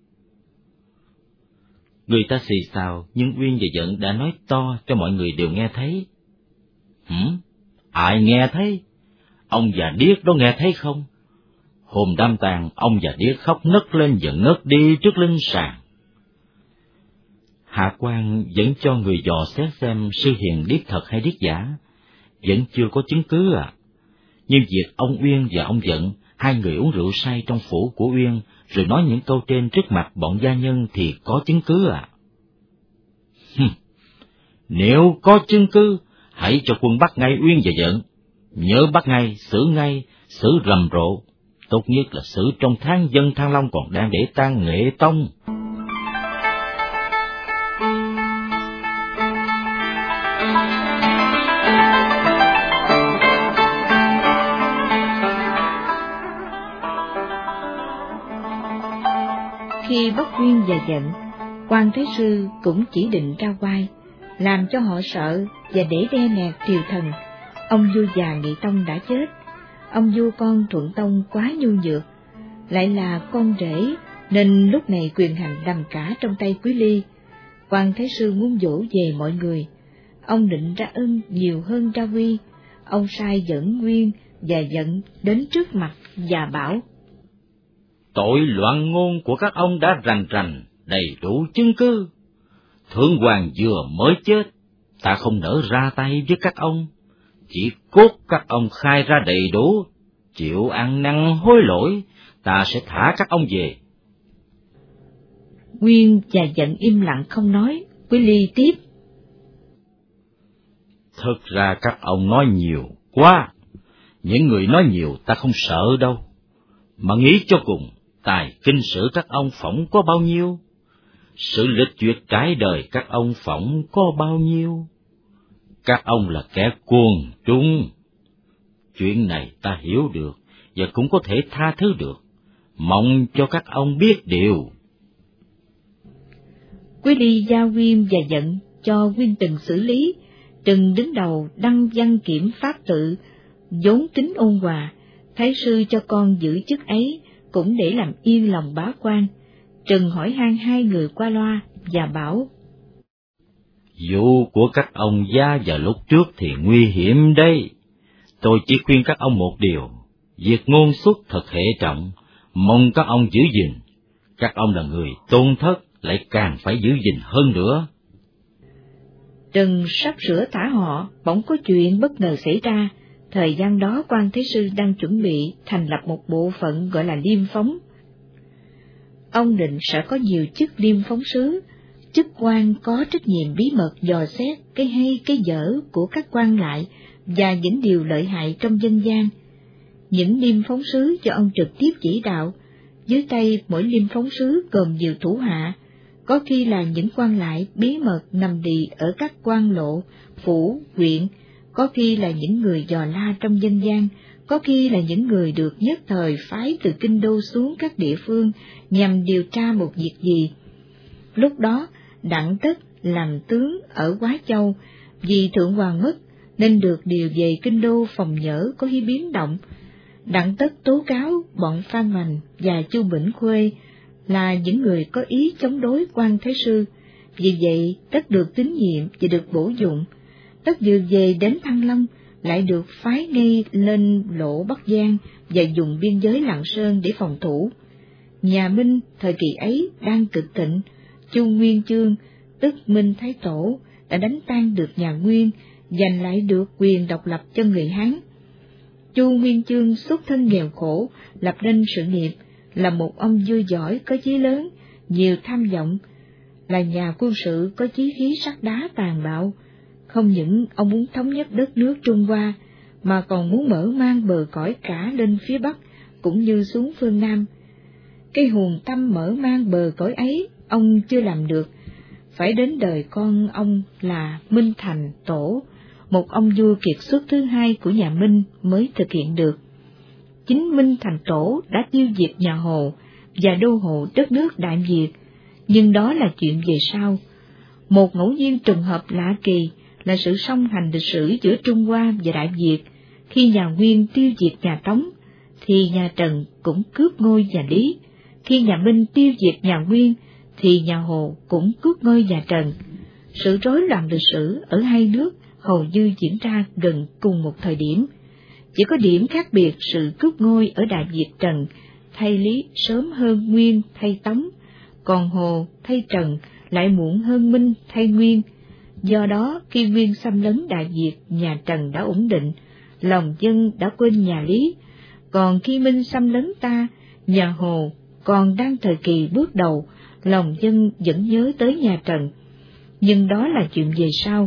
Speaker 5: Người ta xì xào, nhưng Uyên và Dận đã nói to cho mọi người đều nghe thấy. Hửm? Ai nghe thấy? Ông già điếc đó nghe thấy không? Hôm đám tang, ông già điếc khóc nấc lên và ngất đi trước linh sàng. Hạ quan vẫn cho người dò xét xem sư hiền điếc thật hay điếc giả, vẫn chưa có chứng cứ à. Nhưng việc ông Uyên và ông Dận, hai người uống rượu say trong phủ của Uyên, rồi nói những câu trên trước mặt bọn gia nhân thì có chứng cứ à. Hừm. Nếu có chứng cứ, hãy cho quân bắt ngay Uyên và Dận. Nhớ bắt ngay, xử ngay, xử rầm rộ. Tốt nhất là xử trong tháng dân Thăng Long còn đang để tang Nghệ Tông.
Speaker 3: Khi bắt Uyên và Dận, Quan Thái Sư cũng chỉ định ra oai, làm cho họ sợ và để đe nẹt triều thần. Ông vua già Nghị Tông đã chết, ông vua con Thuận Tông quá nhu nhược, lại là con rể nên lúc này quyền hành nằm cả trong tay Quý Ly. Quan Thái Sư muốn dỗ về mọi người, ông định ra ân nhiều hơn ra uy. Ông sai dẫn Nguyên và Dận đến trước mặt và bảo:
Speaker 5: Tội loạn ngôn của các ông đã rành rành, đầy đủ chứng cứ. Thượng Hoàng vừa mới chết, ta không nỡ ra tay với các ông, chỉ cốt các ông khai ra đầy đủ, chịu ăn năn hối lỗi, ta sẽ thả các ông về.
Speaker 3: Nguyên và Dận im lặng không nói. Quý Ly tiếp:
Speaker 5: Thực ra các ông nói nhiều quá, những người nói nhiều ta không sợ đâu, mà nghĩ cho cùng, tài kinh sử các ông phỏng có bao nhiêu, sự lịch duyệt trải đời các ông phỏng có bao nhiêu. Các ông là kẻ cuồng trung. Chuyện này ta hiểu được và cũng có thể tha thứ được, mong cho các ông biết điều.
Speaker 3: Quý Ly giao Nguyên và Dận cho Nguyên Từng xử lý. Từng đứng đầu đăng văn kiểm pháp tự, vốn tính ôn hòa. Thái sư cho con giữ chức ấy, cũng để làm yên lòng bá quan. Trần hỏi han hai người qua loa và bảo:
Speaker 5: Vụ của các ông gia vào lúc trước thì nguy hiểm đấy. Tôi chỉ khuyên các ông một điều, việc ngôn xuất thật hệ trọng, mong các ông giữ gìn. Các ông là người tôn thất, lại càng phải giữ gìn hơn nữa.
Speaker 3: Trần sắp sửa thả họ, bỗng có chuyện bất ngờ xảy ra. Thời gian đó Quan Thế Sư đang chuẩn bị thành lập một bộ phận gọi là Liêm Phóng. Ông định sẽ có nhiều chức Liêm Phóng sứ, chức quan có trách nhiệm bí mật dò xét cái hay cái dở của các quan lại và những điều lợi hại trong dân gian. Những Liêm Phóng sứ do ông trực tiếp chỉ đạo, dưới tay mỗi Liêm Phóng sứ gồm nhiều thủ hạ, có khi là những quan lại bí mật nằm đì ở các quan lộ, phủ, huyện, có khi là những người dò la trong dân gian, có khi là những người được nhất thời phái từ kinh đô xuống các địa phương nhằm điều tra một việc gì. Lúc đó, Đặng Tất làm tướng ở Quá Châu, vì Thượng Hoàng mất nên được điều về kinh đô phòng nhỡ có hi biến động. Đặng Tất tố cáo bọn Phan Mành và Chu Bỉnh Khuê là những người có ý chống đối Quan Thế Sư, vì vậy Tất được tín nhiệm và được bổ dụng. Tất vừa về đến Thăng Long, lại được phái ngay lên lộ Bắc Giang và dùng biên giới Lạng Sơn để phòng thủ. Nhà Minh thời kỳ ấy đang cực thịnh, Chu Nguyên Chương, tức Minh Thái Tổ, đã đánh tan được nhà Nguyên, giành lại được quyền độc lập cho người Hán. Chu Nguyên Chương xuất thân nghèo khổ, lập nên sự nghiệp, là một ông vua giỏi có chí lớn, nhiều tham vọng, là nhà quân sự có chí khí sắt đá tàn bạo. Không những ông muốn thống nhất đất nước Trung Hoa, mà còn muốn mở mang bờ cõi cả lên phía Bắc, cũng như xuống phương Nam. Cái hùng tâm mở mang bờ cõi ấy, ông chưa làm được, phải đến đời con ông là Minh Thành Tổ, một ông vua kiệt xuất thứ hai của nhà Minh mới thực hiện được. Chính Minh Thành Tổ đã tiêu diệt nhà Hồ và đô hộ đất nước Đại Việt, nhưng đó là chuyện về sau. Một ngẫu nhiên trùng hợp lạ kỳ là sự song hành lịch sử giữa Trung Hoa và Đại Việt. Khi nhà Nguyên tiêu diệt nhà Tống, thì nhà Trần cũng cướp ngôi nhà Lý. Khi nhà Minh tiêu diệt nhà Nguyên, thì nhà Hồ cũng cướp ngôi nhà Trần. Sự rối loạn lịch sử ở hai nước hầu như diễn ra gần cùng một thời điểm. Chỉ có điểm khác biệt sự cướp ngôi ở Đại Việt Trần thay Lý sớm hơn Nguyên thay Tống, còn Hồ thay Trần lại muộn hơn Minh thay Nguyên. Do đó, khi Nguyên xâm lấn Đại Việt, nhà Trần đã ổn định, lòng dân đã quên nhà Lý, còn khi Minh xâm lấn ta, nhà Hồ còn đang thời kỳ bước đầu, lòng dân vẫn nhớ tới nhà Trần. Nhưng đó là chuyện về sau.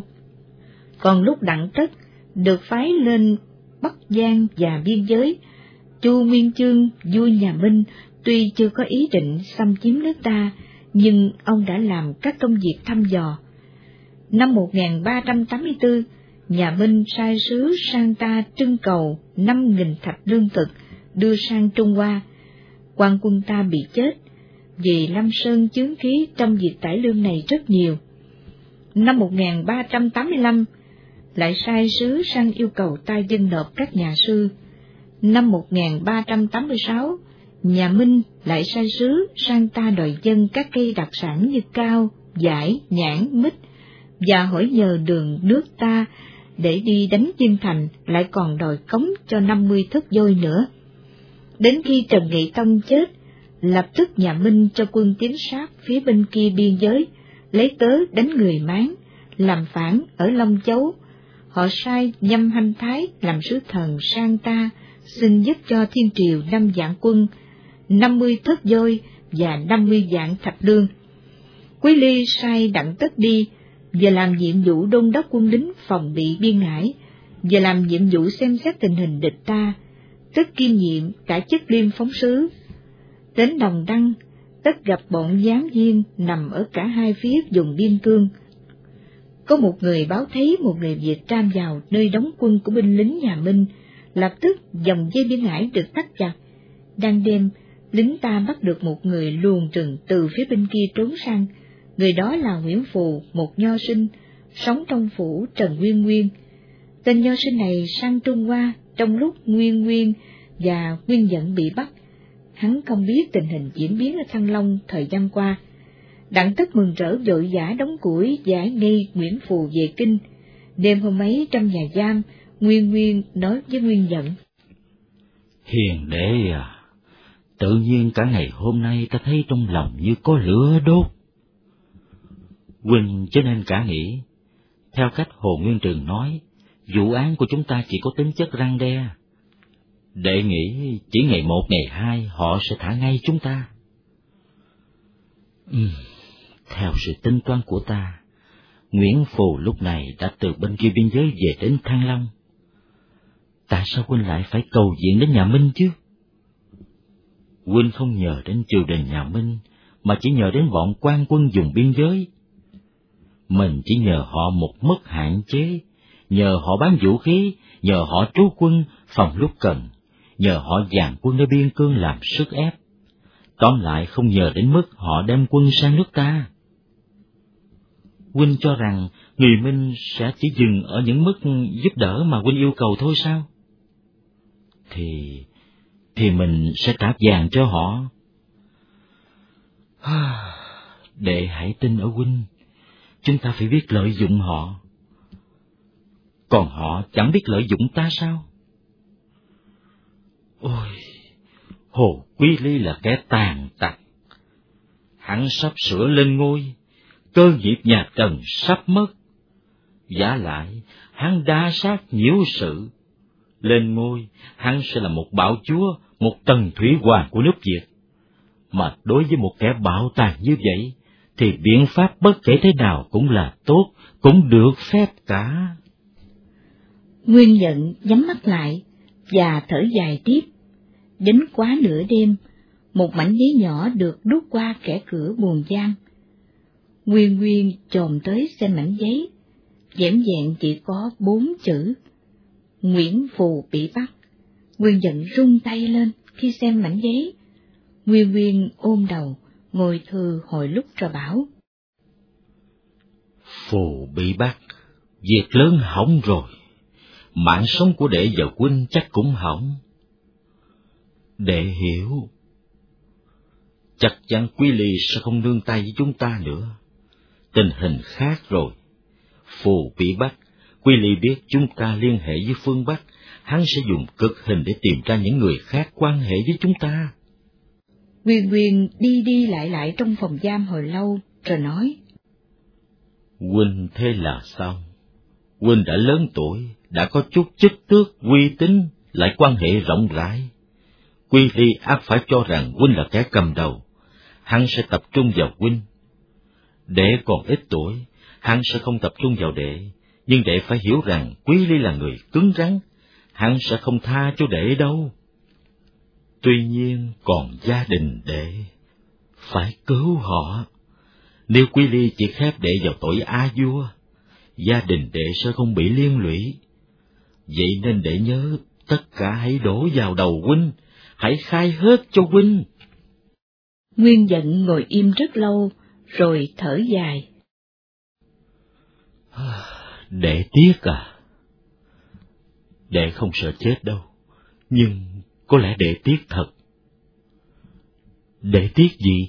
Speaker 3: Còn lúc Đặng Tất được phái lên Bắc Giang và biên giới, Chu Nguyên Chương, vua nhà Minh, tuy chưa có ý định xâm chiếm nước ta, nhưng ông đã làm các công việc thăm dò. Năm một nghìn ba trăm tám mươi tư, nhà Minh sai sứ sang ta trưng cầu năm nghìn thạch lương thực đưa sang Trung Hoa. Quan quân ta bị chết, vì Lâm Sơn chướng khí trong việc tải lương này rất nhiều. Năm một nghìn ba trăm tám mươi lăm, lại sai sứ sang yêu cầu ta dâng nộp các nhà sư. Năm một nghìn ba trăm tám mươi sáu, nhà Minh lại sai sứ sang ta đòi dâng các cây đặc sản như cao, dải, nhãn, mít, và hỏi nhờ đường nước ta để đi đánh Diên Thành, lại còn đòi cống cho năm mươi thất vôi nữa. Đến khi Trần Nghị Tông chết, lập tức nhà Minh cho quân tiến sát phía bên kia biên giới, lấy cớ đánh người Mán, làm phản ở Long Châu. Họ sai Nhâm Hanh Thái làm sứ thần sang ta, xin giúp cho Thiên Triều năm vạn quân, năm mươi thất vôi và năm mươi vạn thạch lương. Quý Ly sai Đặng Tất đi, và làm nhiệm vụ đôn đốc quân lính phòng bị biên ải, và làm nhiệm vụ xem xét tình hình địch ta, Tất kiêm nhiệm cả chức Liêm Phóng sứ. Đến Đồng Đăng, Tất gặp bọn gián viên nằm ở cả hai phía vùng biên cương. Có một người báo thấy một người Việt tram vào nơi đóng quân của binh lính nhà Minh, lập tức dòng dây biên ải được thắt chặt. Đang đêm, lính ta bắt được một người luồn rừng từ phía bên kia trốn sang. Người đó là Nguyễn Phù, một nho sinh, sống trong phủ Trần Nguyên Nguyên. Tên nho sinh này sang Trung Hoa trong lúc Nguyên Nguyên và Nguyên Dận bị bắt. hắn không biết tình hình diễn biến ở Thăng Long thời gian qua. Đặng Tất mừng rỡ vội vã đóng củi giải nghi Nguyễn Phù về kinh. Đêm hôm ấy trong nhà giam, Nguyên Nguyên nói với Nguyên Giận:
Speaker 5: Hiền đệ à, tự nhiên cả ngày hôm nay ta thấy trong lòng như có lửa đốt. Huynh cho nên cả nghĩ, theo cách Hồ Nguyên Trường nói, vụ án của chúng ta chỉ có tính chất răn đe. Đệ nghĩ chỉ ngày một ngày hai họ sẽ thả ngay chúng ta. Uhm, theo sự tính toán của ta, Nguyễn Phù lúc này đã từ bên kia biên giới về đến Thăng Long. Tại sao huynh lại phải cầu viện đến nhà Minh chứ? Huynh không nhờ đến triều đình nhà Minh, mà chỉ nhờ đến bọn quan quân vùng biên giới. Mình chỉ nhờ họ một mức hạn chế, nhờ họ bán vũ khí, nhờ họ trú quân phòng lúc cần, nhờ họ dàn quân ở biên cương làm sức ép. Tóm lại không nhờ đến mức họ đem quân sang nước ta. Huynh cho rằng người Minh sẽ chỉ dừng ở những mức giúp đỡ mà huynh yêu cầu thôi sao? Thì... thì mình sẽ trả vàng cho họ. Đệ hãy tin ở huynh, chúng ta phải biết lợi dụng họ. Còn họ chẳng biết lợi dụng ta sao? Ôi, Hồ Quý Ly là kẻ tàn tặc. Hắn sắp sửa lên ngôi, cơ nghiệp nhà Trần sắp mất. Vả lại, hắn đa sát nhiễu sự. Lên ngôi, hắn sẽ là một bạo chúa, một tần thủy hoàng của nước Việt. Mà đối với một kẻ bạo tàn như vậy, thì biện pháp bất kể thế nào cũng là tốt, cũng được phép cả.
Speaker 3: Nguyên Giận nhắm mắt lại và thở dài tiếp. Đến quá nửa đêm, một mảnh giấy nhỏ được đút qua kẽ cửa buồng giam. Nguyên Nguyên chồm tới xem mảnh giấy, vẻn vẹn chỉ có bốn chữ: Nguyễn Phù bị bắt. Nguyên Giận run tay lên khi xem mảnh giấy. Nguyên Nguyên ôm đầu, ngồi thư hồi lúc rồi bảo:
Speaker 5: Phù bị bắt, việc lớn hỏng rồi. Mạng sống của đệ và huynh chắc cũng hỏng. Đệ hiểu, chắc chắn Quý Ly sẽ không nương tay với chúng ta nữa. Tình hình khác rồi. Phù bị bắt, Quý Ly biết chúng ta liên hệ với phương Bắc, hắn sẽ dùng cực hình để tìm ra những người khác quan hệ với chúng ta.
Speaker 3: Nguyên Nguyên đi đi lại lại trong phòng giam hồi lâu, rồi nói:
Speaker 5: Huynh thế là xong. Huynh đã lớn tuổi, đã có chút chức tước, uy tín, lại quan hệ rộng rãi. Quý Ly ắt phải cho rằng huynh là kẻ cầm đầu, hắn sẽ tập trung vào huynh. Đệ còn ít tuổi, hắn sẽ không tập trung vào đệ, nhưng đệ phải hiểu rằng Quý Ly là người cứng rắn, hắn sẽ không tha cho đệ đâu. Tuy nhiên còn gia đình đệ, phải cứu họ. Nếu Quý Ly chỉ khép đệ vào tội a vua, gia đình đệ sẽ không bị liên lụy. Vậy nên đệ nhớ, tất cả hãy đổ vào đầu huynh, hãy khai hết cho huynh.
Speaker 3: Nguyên Giận ngồi im rất lâu, rồi thở dài.
Speaker 5: Đệ tiếc à? Đệ không sợ chết đâu, nhưng có lẽ đệ tiếc thật. Đệ tiếc gì?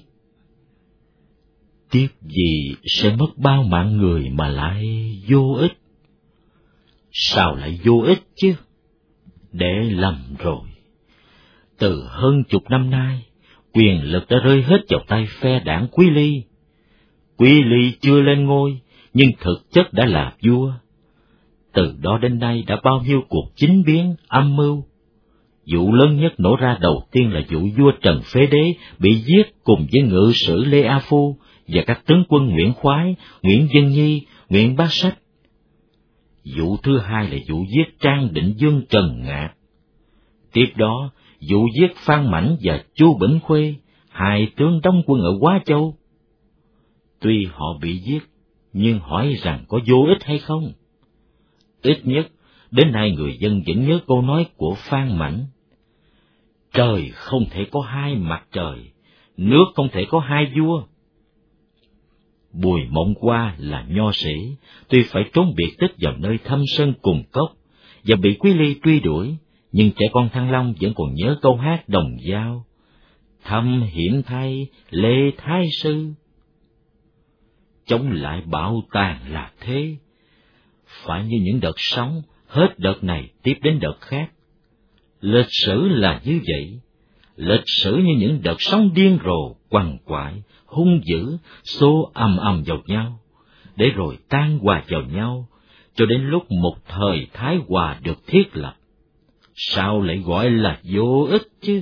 Speaker 5: Tiếc gì sẽ mất bao mạng người mà lại vô ích. Sao lại vô ích chứ? Đệ lầm rồi. Từ hơn chục năm nay, quyền lực đã rơi hết vào tay phe đảng Quý Ly. Quý Ly chưa lên ngôi, nhưng thực chất đã là vua. Từ đó đến nay đã bao nhiêu cuộc chính biến, âm mưu. Vụ lớn nhất nổ ra đầu tiên là vụ vua Trần Phế Đế bị giết cùng với ngự sử Lê A Phu và các tướng quân Nguyễn Khoái, Nguyễn Dân Nhi, Nguyễn Bá Sách. Vụ thứ hai là vụ giết Trang Định Dương Trần Ngạc. Tiếp đó, vụ giết Phan Mãnh và Chu Bỉnh Khuê, hai tướng đóng quân ở Hóa Châu. Tuy họ bị giết, nhưng hỏi rằng có vô ích hay không? Ít nhất, đến nay người dân vẫn nhớ câu nói của Phan Mãnh: trời không thể có hai mặt trời, nước không thể có hai vua. Bùi Mộng Qua là nho sĩ, tuy phải trốn biệt tích vào nơi thâm sơn cùng cốc và bị Quý Ly truy đuổi, nhưng trẻ con Thăng Long vẫn còn nhớ câu hát Đồng Dao: thâm hiểm thay Lê Thái Sư. Chống lại bạo tàn là thế, phải như những đợt sóng, hết đợt này tiếp đến đợt khác. Lịch sử là như vậy, lịch sử như những đợt sóng điên rồ, quằn quại, hung dữ, xô ầm ầm vào nhau, để rồi tan hòa vào nhau, cho đến lúc một thời thái hòa được thiết lập. Sao lại gọi là vô ích chứ?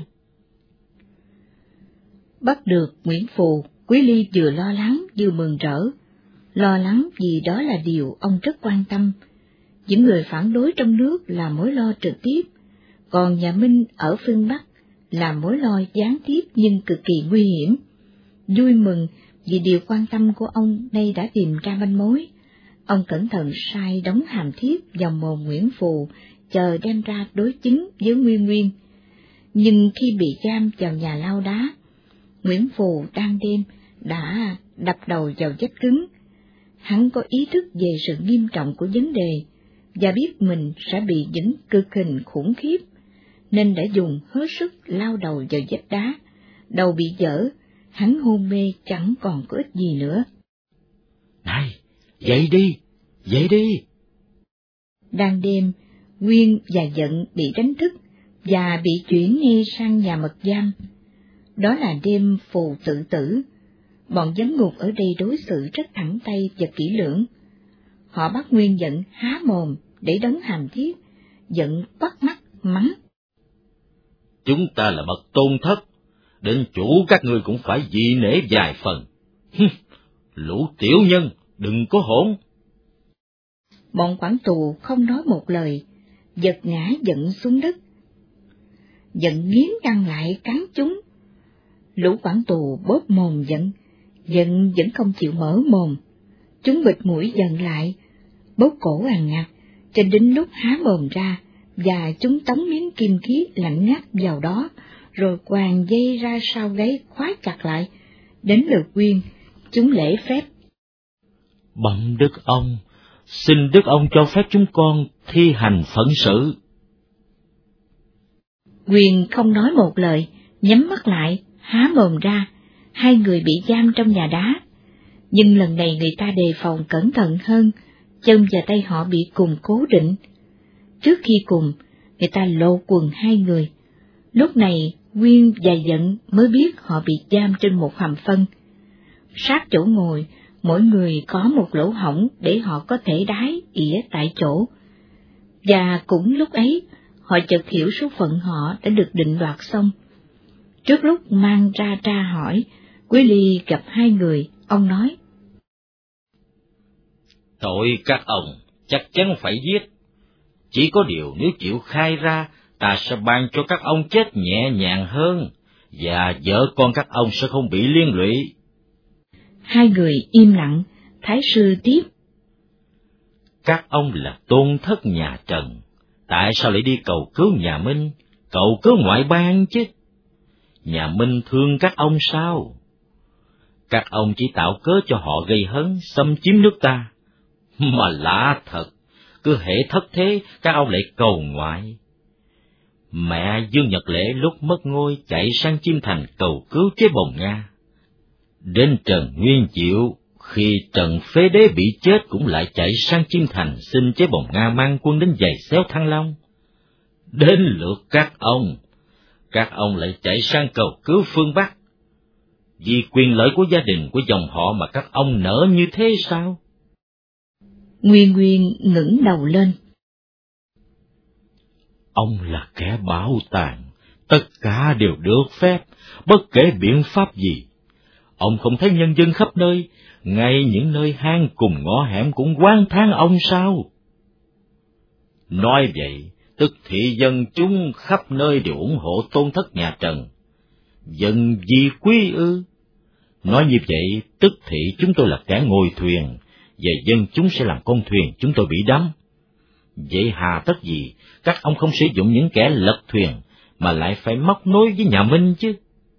Speaker 3: Bắt được Nguyễn Phù, Quý Ly vừa lo lắng vừa mừng rỡ. Lo lắng vì đó là điều ông rất quan tâm. Những người phản đối trong nước là mối lo trực tiếp, còn nhà Minh ở phương Bắc là mối lo gián tiếp nhưng cực kỳ nguy hiểm. Vui mừng vì điều quan tâm của ông nay đã tìm ra manh mối. Ông cẩn thận sai đóng hàm thiếp vào mồm Nguyễn Phù, chờ đem ra đối chứng với Nguyên Nguyên. Nhưng khi bị giam vào nhà lao đá, Nguyễn Phù đang đêm đã đập đầu vào vách cứng. Hắn có ý thức về sự nghiêm trọng của vấn đề, và biết mình sẽ bị những cực hình khủng khiếp, nên đã dùng hết sức lao đầu vào vách đá. Đầu bị dở, hắn hôn mê chẳng còn có ích gì nữa.
Speaker 5: Này, dậy đi, dậy đi!
Speaker 3: Đang đêm, Nguyên và Dận bị đánh thức và bị chuyển ngay sang nhà mật giam. Đó là đêm Phù tự tử. Bọn giám ngục ở đây đối xử rất thẳng tay và kỹ lưỡng. Họ bắt Nguyên Dận há mồm để đóng hàm thiếp. Dận bắt mắt mắng:
Speaker 5: Chúng ta là bậc tôn thất, đến chủ các ngươi cũng phải dị nể vài phần. Lũ tiểu nhân, đừng có hỗn.
Speaker 3: Bọn quản tù không nói một lời, giật ngã Dận xuống đất. Dận nghiến răng lại cắn chúng. Lũ quản tù bóp mồm Dận, Dận vẫn không chịu mở mồm. Chúng bịt mũi Dận lại, bóp cổ ằn ngặt, cho đến lúc há mồm ra, và chúng tống miếng kim khí lạnh ngắt vào đó, rồi quàng dây ra sau gáy khóa chặt lại. Đến lượt Nguyên, chúng lễ phép:
Speaker 5: Bẩm đức ông, xin đức ông cho phép chúng con thi hành phận sự.
Speaker 3: Nguyên không nói một lời, nhắm mắt lại, há mồm ra. Hai người bị giam trong nhà đá, nhưng lần này người ta đề phòng cẩn thận hơn, chân và tay họ bị cùng cố định. Trước khi cùng, người ta lột quần hai người. Lúc này, Nguyên và Dận mới biết họ bị giam trên một hầm phân. Sát chỗ ngồi, mỗi người có một lỗ hổng để họ có thể đái ỉa tại chỗ. Và cũng lúc ấy, họ chợt hiểu số phận họ đã được định đoạt xong. Trước lúc mang ra tra hỏi, Quý Ly gặp hai người, ông nói:
Speaker 5: Tội các ông chắc chắn phải giết. Chỉ có điều nếu chịu khai ra, ta sẽ ban cho các ông chết nhẹ nhàng hơn, và vợ con các ông sẽ không bị liên lụy.
Speaker 3: Hai người im lặng. Thái sư tiếp:
Speaker 5: Các ông là tôn thất nhà Trần, tại sao lại đi cầu cứu nhà Minh, cầu cứu ngoại bang chứ? Nhà Minh thương các ông sao? Các ông chỉ tạo cớ cho họ gây hấn, xâm chiếm nước ta. Mà lạ thật, cứ hễ thất thế, các ông lại cầu ngoại. Mẹ Dương Nhật Lễ lúc mất ngôi chạy sang Chiêm Thành cầu cứu chế Bồng Nga. Đến Trần Nguyên Diệu, khi Trần Phế Đế bị chết cũng lại chạy sang Chiêm Thành xin chế Bồng Nga mang quân đến giày xéo Thăng Long. Đến lượt các ông, các ông lại chạy sang cầu cứu phương Bắc. Vì quyền lợi của gia đình của dòng họ mà các ông nỡ như thế sao?
Speaker 3: Nguyên Nguyên ngẩng đầu lên:
Speaker 5: Ông là kẻ bảo tàng, tất cả đều được phép, bất kể biện pháp gì. Ông không thấy nhân dân khắp nơi, ngay những nơi hang cùng ngõ hẻm cũng oán thán ông sao? Nói vậy, tức thị dân chúng khắp nơi đều ủng hộ tôn thất nhà Trần. Dân vì quý ư? Nói như vậy, tức thị chúng tôi là kẻ ngồi thuyền, và dân chúng sẽ làm con thuyền chúng tôi bị đắm. Vậy hà tất gì các ông không sử dụng những kẻ lật thuyền, mà lại phải móc nối với nhà Minh chứ?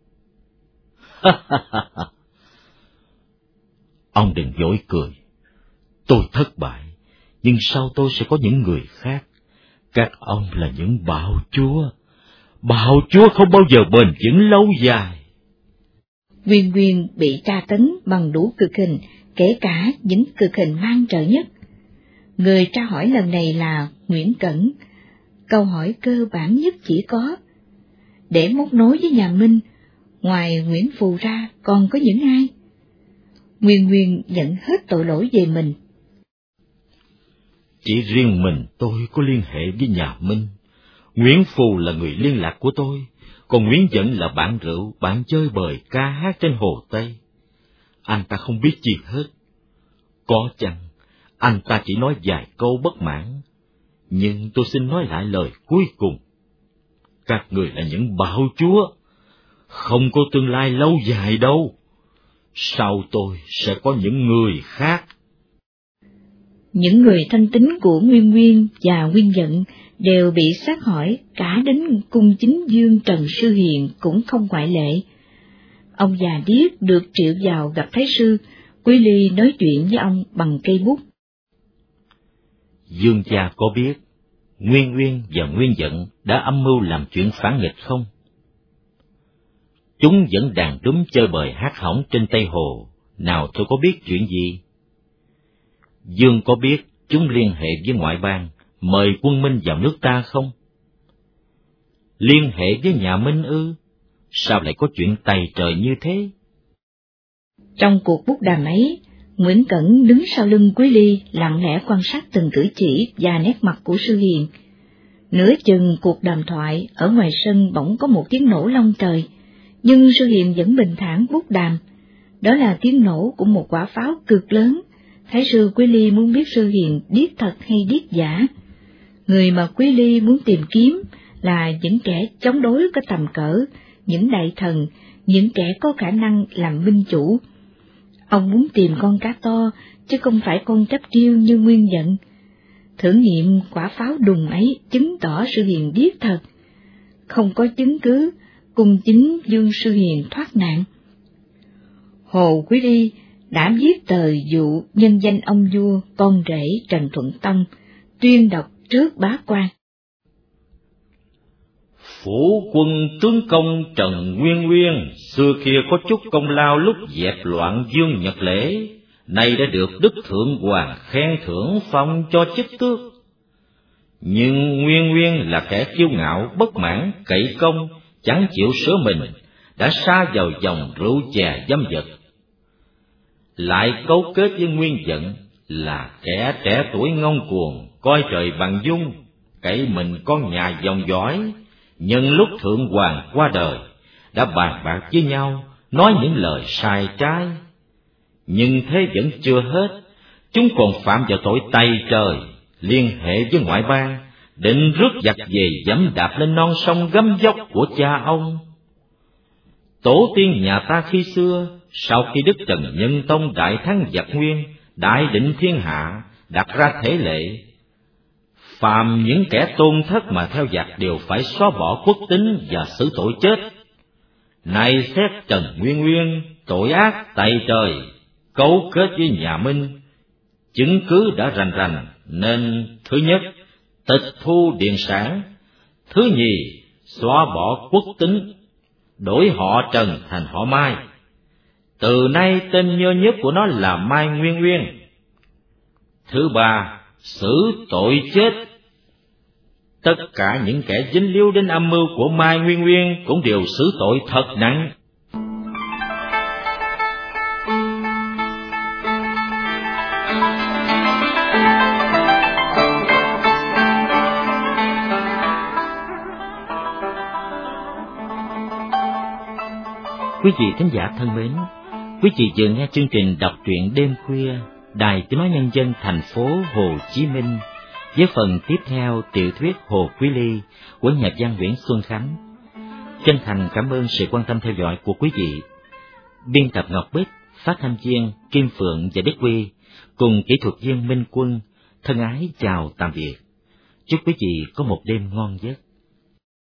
Speaker 5: Ông đừng dối cười. Tôi thất bại, nhưng sau tôi sẽ có những người khác. Các ông là những bạo chúa. Bạo chúa không bao giờ bền vững lâu dài.
Speaker 3: Nguyên Nguyên bị tra tấn bằng đủ cực hình, kể cả những cực hình mang trợ nhất. Người tra hỏi lần này là Nguyễn Cẩn. Câu hỏi cơ bản nhất chỉ có: để móc nối với nhà Minh, ngoài Nguyễn Phù ra còn có những ai? Nguyên Nguyên nhận hết tội lỗi về mình.
Speaker 5: Chỉ riêng mình tôi có liên hệ với nhà Minh. Nguyễn Phù là người liên lạc của tôi, còn Nguyễn Dận là bạn rượu, bạn chơi bời ca hát trên Hồ Tây. Anh ta không biết gì hết. Có chăng anh ta chỉ nói vài câu bất mãn, nhưng tôi xin nói lại lời cuối cùng. Các người là những bạo chúa, không có tương lai lâu dài đâu. Sau tôi sẽ có những người khác.
Speaker 3: Những người thân tín của Nguyên Nguyên và Nguyên Dận đều bị sát hỏi, cả đến cung chính Dương Trần Sư Hiền cũng không ngoại lệ. Ông già điếc được triệu vào gặp Thái sư, Quý Ly nói chuyện với ông bằng cây bút.
Speaker 5: Dương gia có biết Nguyên Nguyên và Nguyên Dận đã âm mưu làm chuyện phản nghịch không? Chúng vẫn đàn đúm chơi bời hát hỏng trên Tây Hồ, nào tôi có biết chuyện gì? Dương có biết chúng liên hệ với ngoại bang, mời quân Minh vào nước ta không? Liên hệ với nhà Minh ư? Sao lại có chuyện tày trời như thế?
Speaker 3: Trong cuộc bút đàm ấy, Nguyễn Cẩn đứng sau lưng Quý Ly, lặng lẽ quan sát từng cử chỉ và nét mặt của Sư Hiền. Nửa chừng cuộc đàm thoại, ở ngoài sân bỗng có một tiếng nổ long trời, nhưng Sư Hiền vẫn bình thản bút đàm. Đó là tiếng nổ của một quả pháo cực lớn. Thái sư Quý Ly muốn biết Sư Hiền điếc thật hay điếc giả. Người mà Quý Ly muốn tìm kiếm là những kẻ chống đối có tầm cỡ, những đại thần, những kẻ có khả năng làm minh chủ. Ông muốn tìm con cá to, chứ không phải con trắp riêu như Nguyên Dận. Thử nghiệm quả pháo đùng ấy chứng tỏ Sư Hiền điếc thật. Không có chứng cứ, cung chính Dương Sư Hiền thoát nạn. Hồ Quý Ly đã viết tờ dụ nhân danh ông vua con rể Trần Thuận Tông, tuyên đọc trước bá quan.
Speaker 5: Phủ quân tướng công Trần Nguyên Nguyên xưa kia có chút công lao lúc dẹp loạn Dương Nhật Lễ, nay đã được Đức Thượng Hoàng khen thưởng phong cho chức tước. Nhưng Nguyên Nguyên là kẻ kiêu ngạo bất mãn, cậy công, chẳng chịu sửa mình, đã sa vào dòng rượu chè dâm vật. Lại cấu kết với Nguyên Dận là kẻ trẻ tuổi ngông cuồng, coi trời bằng dung, cậy mình con nhà dòng dõi. Nhân lúc Thượng Hoàng qua đời, đã bàn bạc với nhau, nói những lời sai trái. Nhưng thế vẫn chưa hết, chúng còn phạm vào tội tày trời, liên hệ với ngoại bang, định rước giặc về dẫm đạp lên non sông gấm dốc của cha ông. Tổ tiên nhà ta khi xưa, sau khi Đức Trần Nhân Tông đại thắng giặc Nguyên, đại định thiên hạ, đặt ra thể lệ, phàm những kẻ tôn thất mà theo giặc đều phải xóa bỏ quốc tính và xử tội chết. Nay xét Trần Nguyên Nguyên tội ác tày trời, cấu kết với nhà Minh, chứng cứ đã rành rành, nên thứ nhất, tịch thu điền sản; thứ nhì, xóa bỏ quốc tính, đổi họ Trần thành họ Mai. Từ nay tên nhơ nhất của nó là Mai Nguyên Nguyên. Thứ ba, xử tội chết. Tất cả những kẻ dính líu đến âm mưu của Mai Nguyên Nguyên cũng đều xử tội thật nặng.
Speaker 2: Quý vị thính giả thân mến, quý vị vừa nghe chương trình đọc truyện đêm khuya Đài Tiếng nói Nhân dân thành phố Hồ Chí Minh với phần tiếp theo tiểu thuyết Hồ Quý Ly của nhà văn Nguyễn Xuân Khánh. Chân thành cảm ơn sự quan tâm theo dõi của quý vị. Biên tập Ngọc Bích, phát thanh viên Kim Phượng và Đức Quy cùng kỹ thuật viên Minh Quân thân ái chào tạm biệt. Chúc quý vị có một đêm ngon giấc.